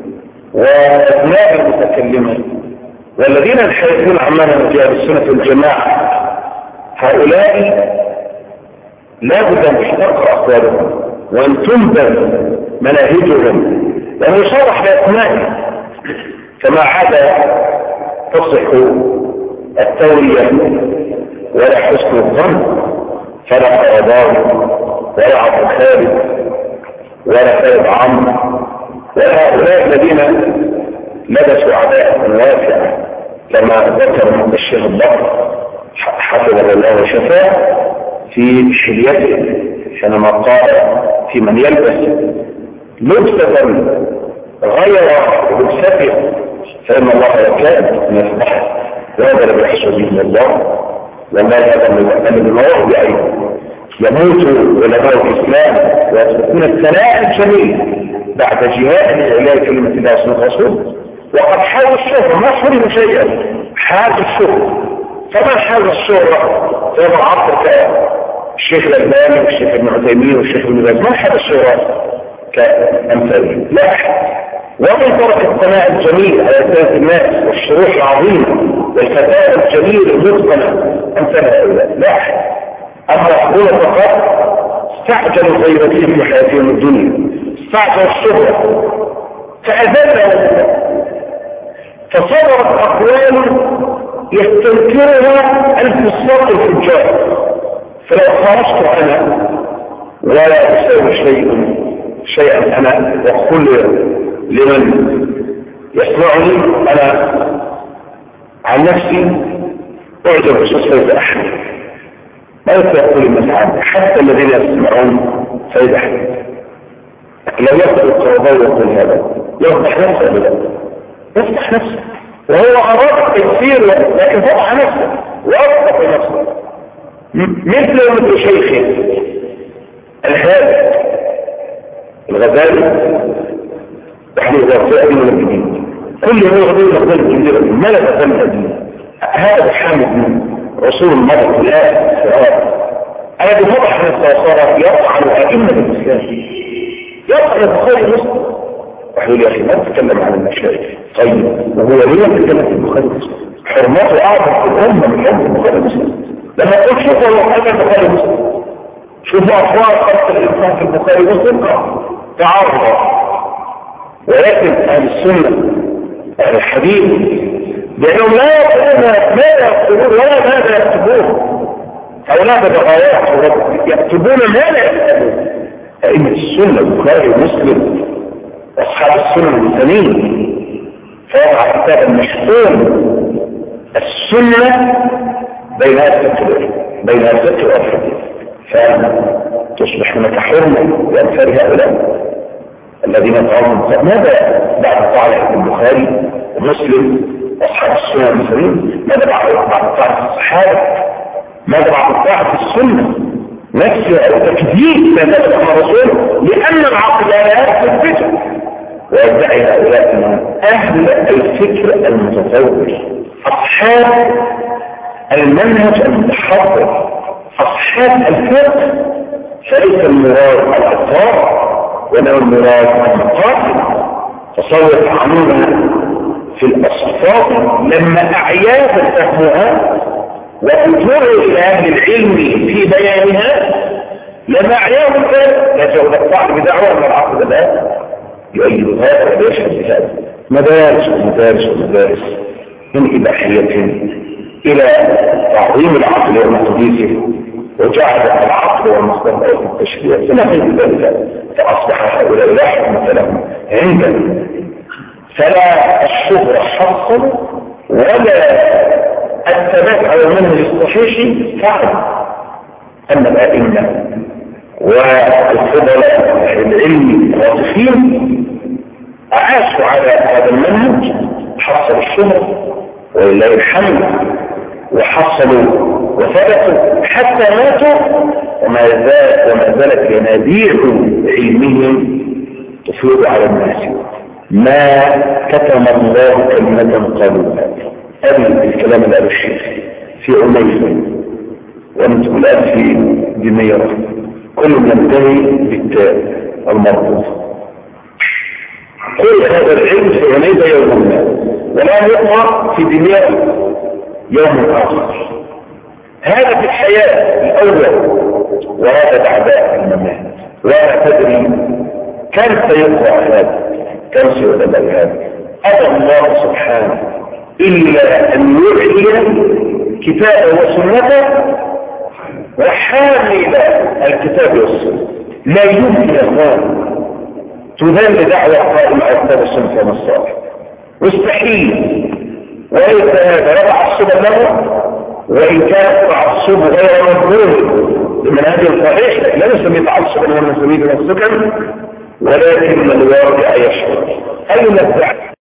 وأبناء المتكلمة والذين ينحرفون عن منهج أهل السنة والجماعة هؤلاء لا بد أن تحتقر أقوالهم وأن تنبذ مناهجهم وأن يصرح بأسمائهم، كما عاد تصح التورية ولا حسن الظن، فلا قرضان ولا عبد خالد ولا خالد عمرو ولا هؤلاء الذين لبسوا عداء واسعة كما ذكر الشيخ البكر حفظه الله وشفاه في حليته حينما قال في من يلبس لبسة غير لبسته فإن الله يكاد أن يفضحه، وهذا الذي يحصل به الله. والله هذا من المواقع بأيضا يموت علماء الإسلام ويتركون الثناء الجميل بعد جهاد لإعلاء كلمة الله وسنة الرسول، وقد حاول الشهرة ما حرم شيئا، حاجة الشهرة. فما حاجة الشهرة فهذا عصر كالشيخ الألباني والشيخ ابن عثيمين والشيخ ابن باز، ما حاجة الشهرة كأمثاله، لا أحد. ومن ترك الثناء الجميل على أساس الناس والشروح العظيمة والفتاة الجميل المتقنة أمثال هؤلاء، لا أحد. أما يقول فقط استعجلوا غيرتهم في حياتهم الدنيا، استعجلوا الشهرة فأذلوا، فصدرت أقوال يستنكرها الفساق الفجار. فلو خرجت أنا ولا أسوي شيء شيئا أنا وأقول لمن يسمعني أنا عن نفسي أعجب بشخصية أحد، ما يقول المسعى حتى الذين يسمعون سيد أحد لو يفتح القرضاء ويقول هذا يفتح نفسه بلا يفتح نفسه، وهو أراد التيسير لكن فتح نفسه وأفتح نفسه مثل مثل شيخه الهادئ الغزالي تحليل الغزالي قديم ولا جديد؟ كل يوم يغضي الغزالي الجديد ما لا غزالي قديم. هذا حامد من رسول المرض لا سؤال. أنا بفضح من الصوصارة يطعن أئمة الإسلام، يطعن البخاري مسلم. وحيقول يا أخي ما تتكلم عن المشايخ. طيب وهو ليه تتكلم في البخاري مسلم؟ حرماته أعظم في الأمة من حرمة البخاري مسلم. لما تقول شوفوا لو حاجة البخاري مسلم، شوفوا أفوار خلق الإنسان في البخاري مسلم تعارض. ولكن أهل السنة أهل الحديث لأنهم لا يقولون ماذا يكتبون ولا ماذا يكتبون. أولاد بغايات يكتبون ما لا يكتبون. أئمة السنة البخاري ومسلم أصحاب السنة المسلمين فوضع كتابا مشحون السنة بين الفكر بين الفكر والحديث، فتصبح هناك حرمة لأمثال هؤلاء الذين يتعرضون. ماذا بعد طاعة البخاري ومسلم أصحاب السنة المسلمين؟ ماذا بعد طاعة الصحابة؟ ماذا بعد طاعة السنة؟ نفس أو تكذيب ما ثبت عن الرسول، لأن العقل لا يثبت. ويدعي هؤلاء أهل الفكر المتطور، أصحاب المنهج المتحضر، أصحاب الفقه. فليس المراد الأطراف ولا المراد المقاصد. تصور عنونا في الأصفاق لما أعياذ فهمها وأجروا إلى أهل العلم في بيانها لما أعياهم كان لا جود الطعن بدعوة من العقل الآن يؤيد هذا ويشهد بهذا. مدارس ومدارس ومدارس من إباحية إلى تعظيم العقل ومقديسه وجعل العقل والمستقبل في التشريع إلى غير ذلك. فأصبح هؤلاء لا حكمة لهم عندنا. فلا الشهرة حصل ولا الثبات على المنهج الصحيح فعل. أما الأئمة والفضلاء العلم الواضحين عاشوا على هذا المنهج، حصلوا الشهرة ولله الحمد وحصلوا وثبتوا حتى ماتوا، وما زالت وما زالت ينابيع علمهم تفيض على الناس. ما كتم الله كلمة قالوها. أبي الكلام اللي قاله الشيخ في عميزة وأنتم الآن في دميرة كل ينتهي بالتاء المربوط. كل هذا العلم في عميزة يوم ما ولا يقرأ في دميرة يوم آخر. هذا في الحياة الأول وهذا بعداء الممات. ولا تدري كم سيقرأ هذا كم سيقرأ هذا. أبى الله سبحانه إلا أن يعلي كتابه وسنته وحامل الكتاب والسنة. لا يمكن أخوان تذل دعوة قائمة على الكتاب والسنة كما الصالح، مستحيل. وليس هذا لا تعصب له، وإن كان تعصب غير مقبول لمنهج صحيح لكن لا نسميه تعصب ولا نسميه تمسكا، ولكن الواقع يشعر أين الدعوة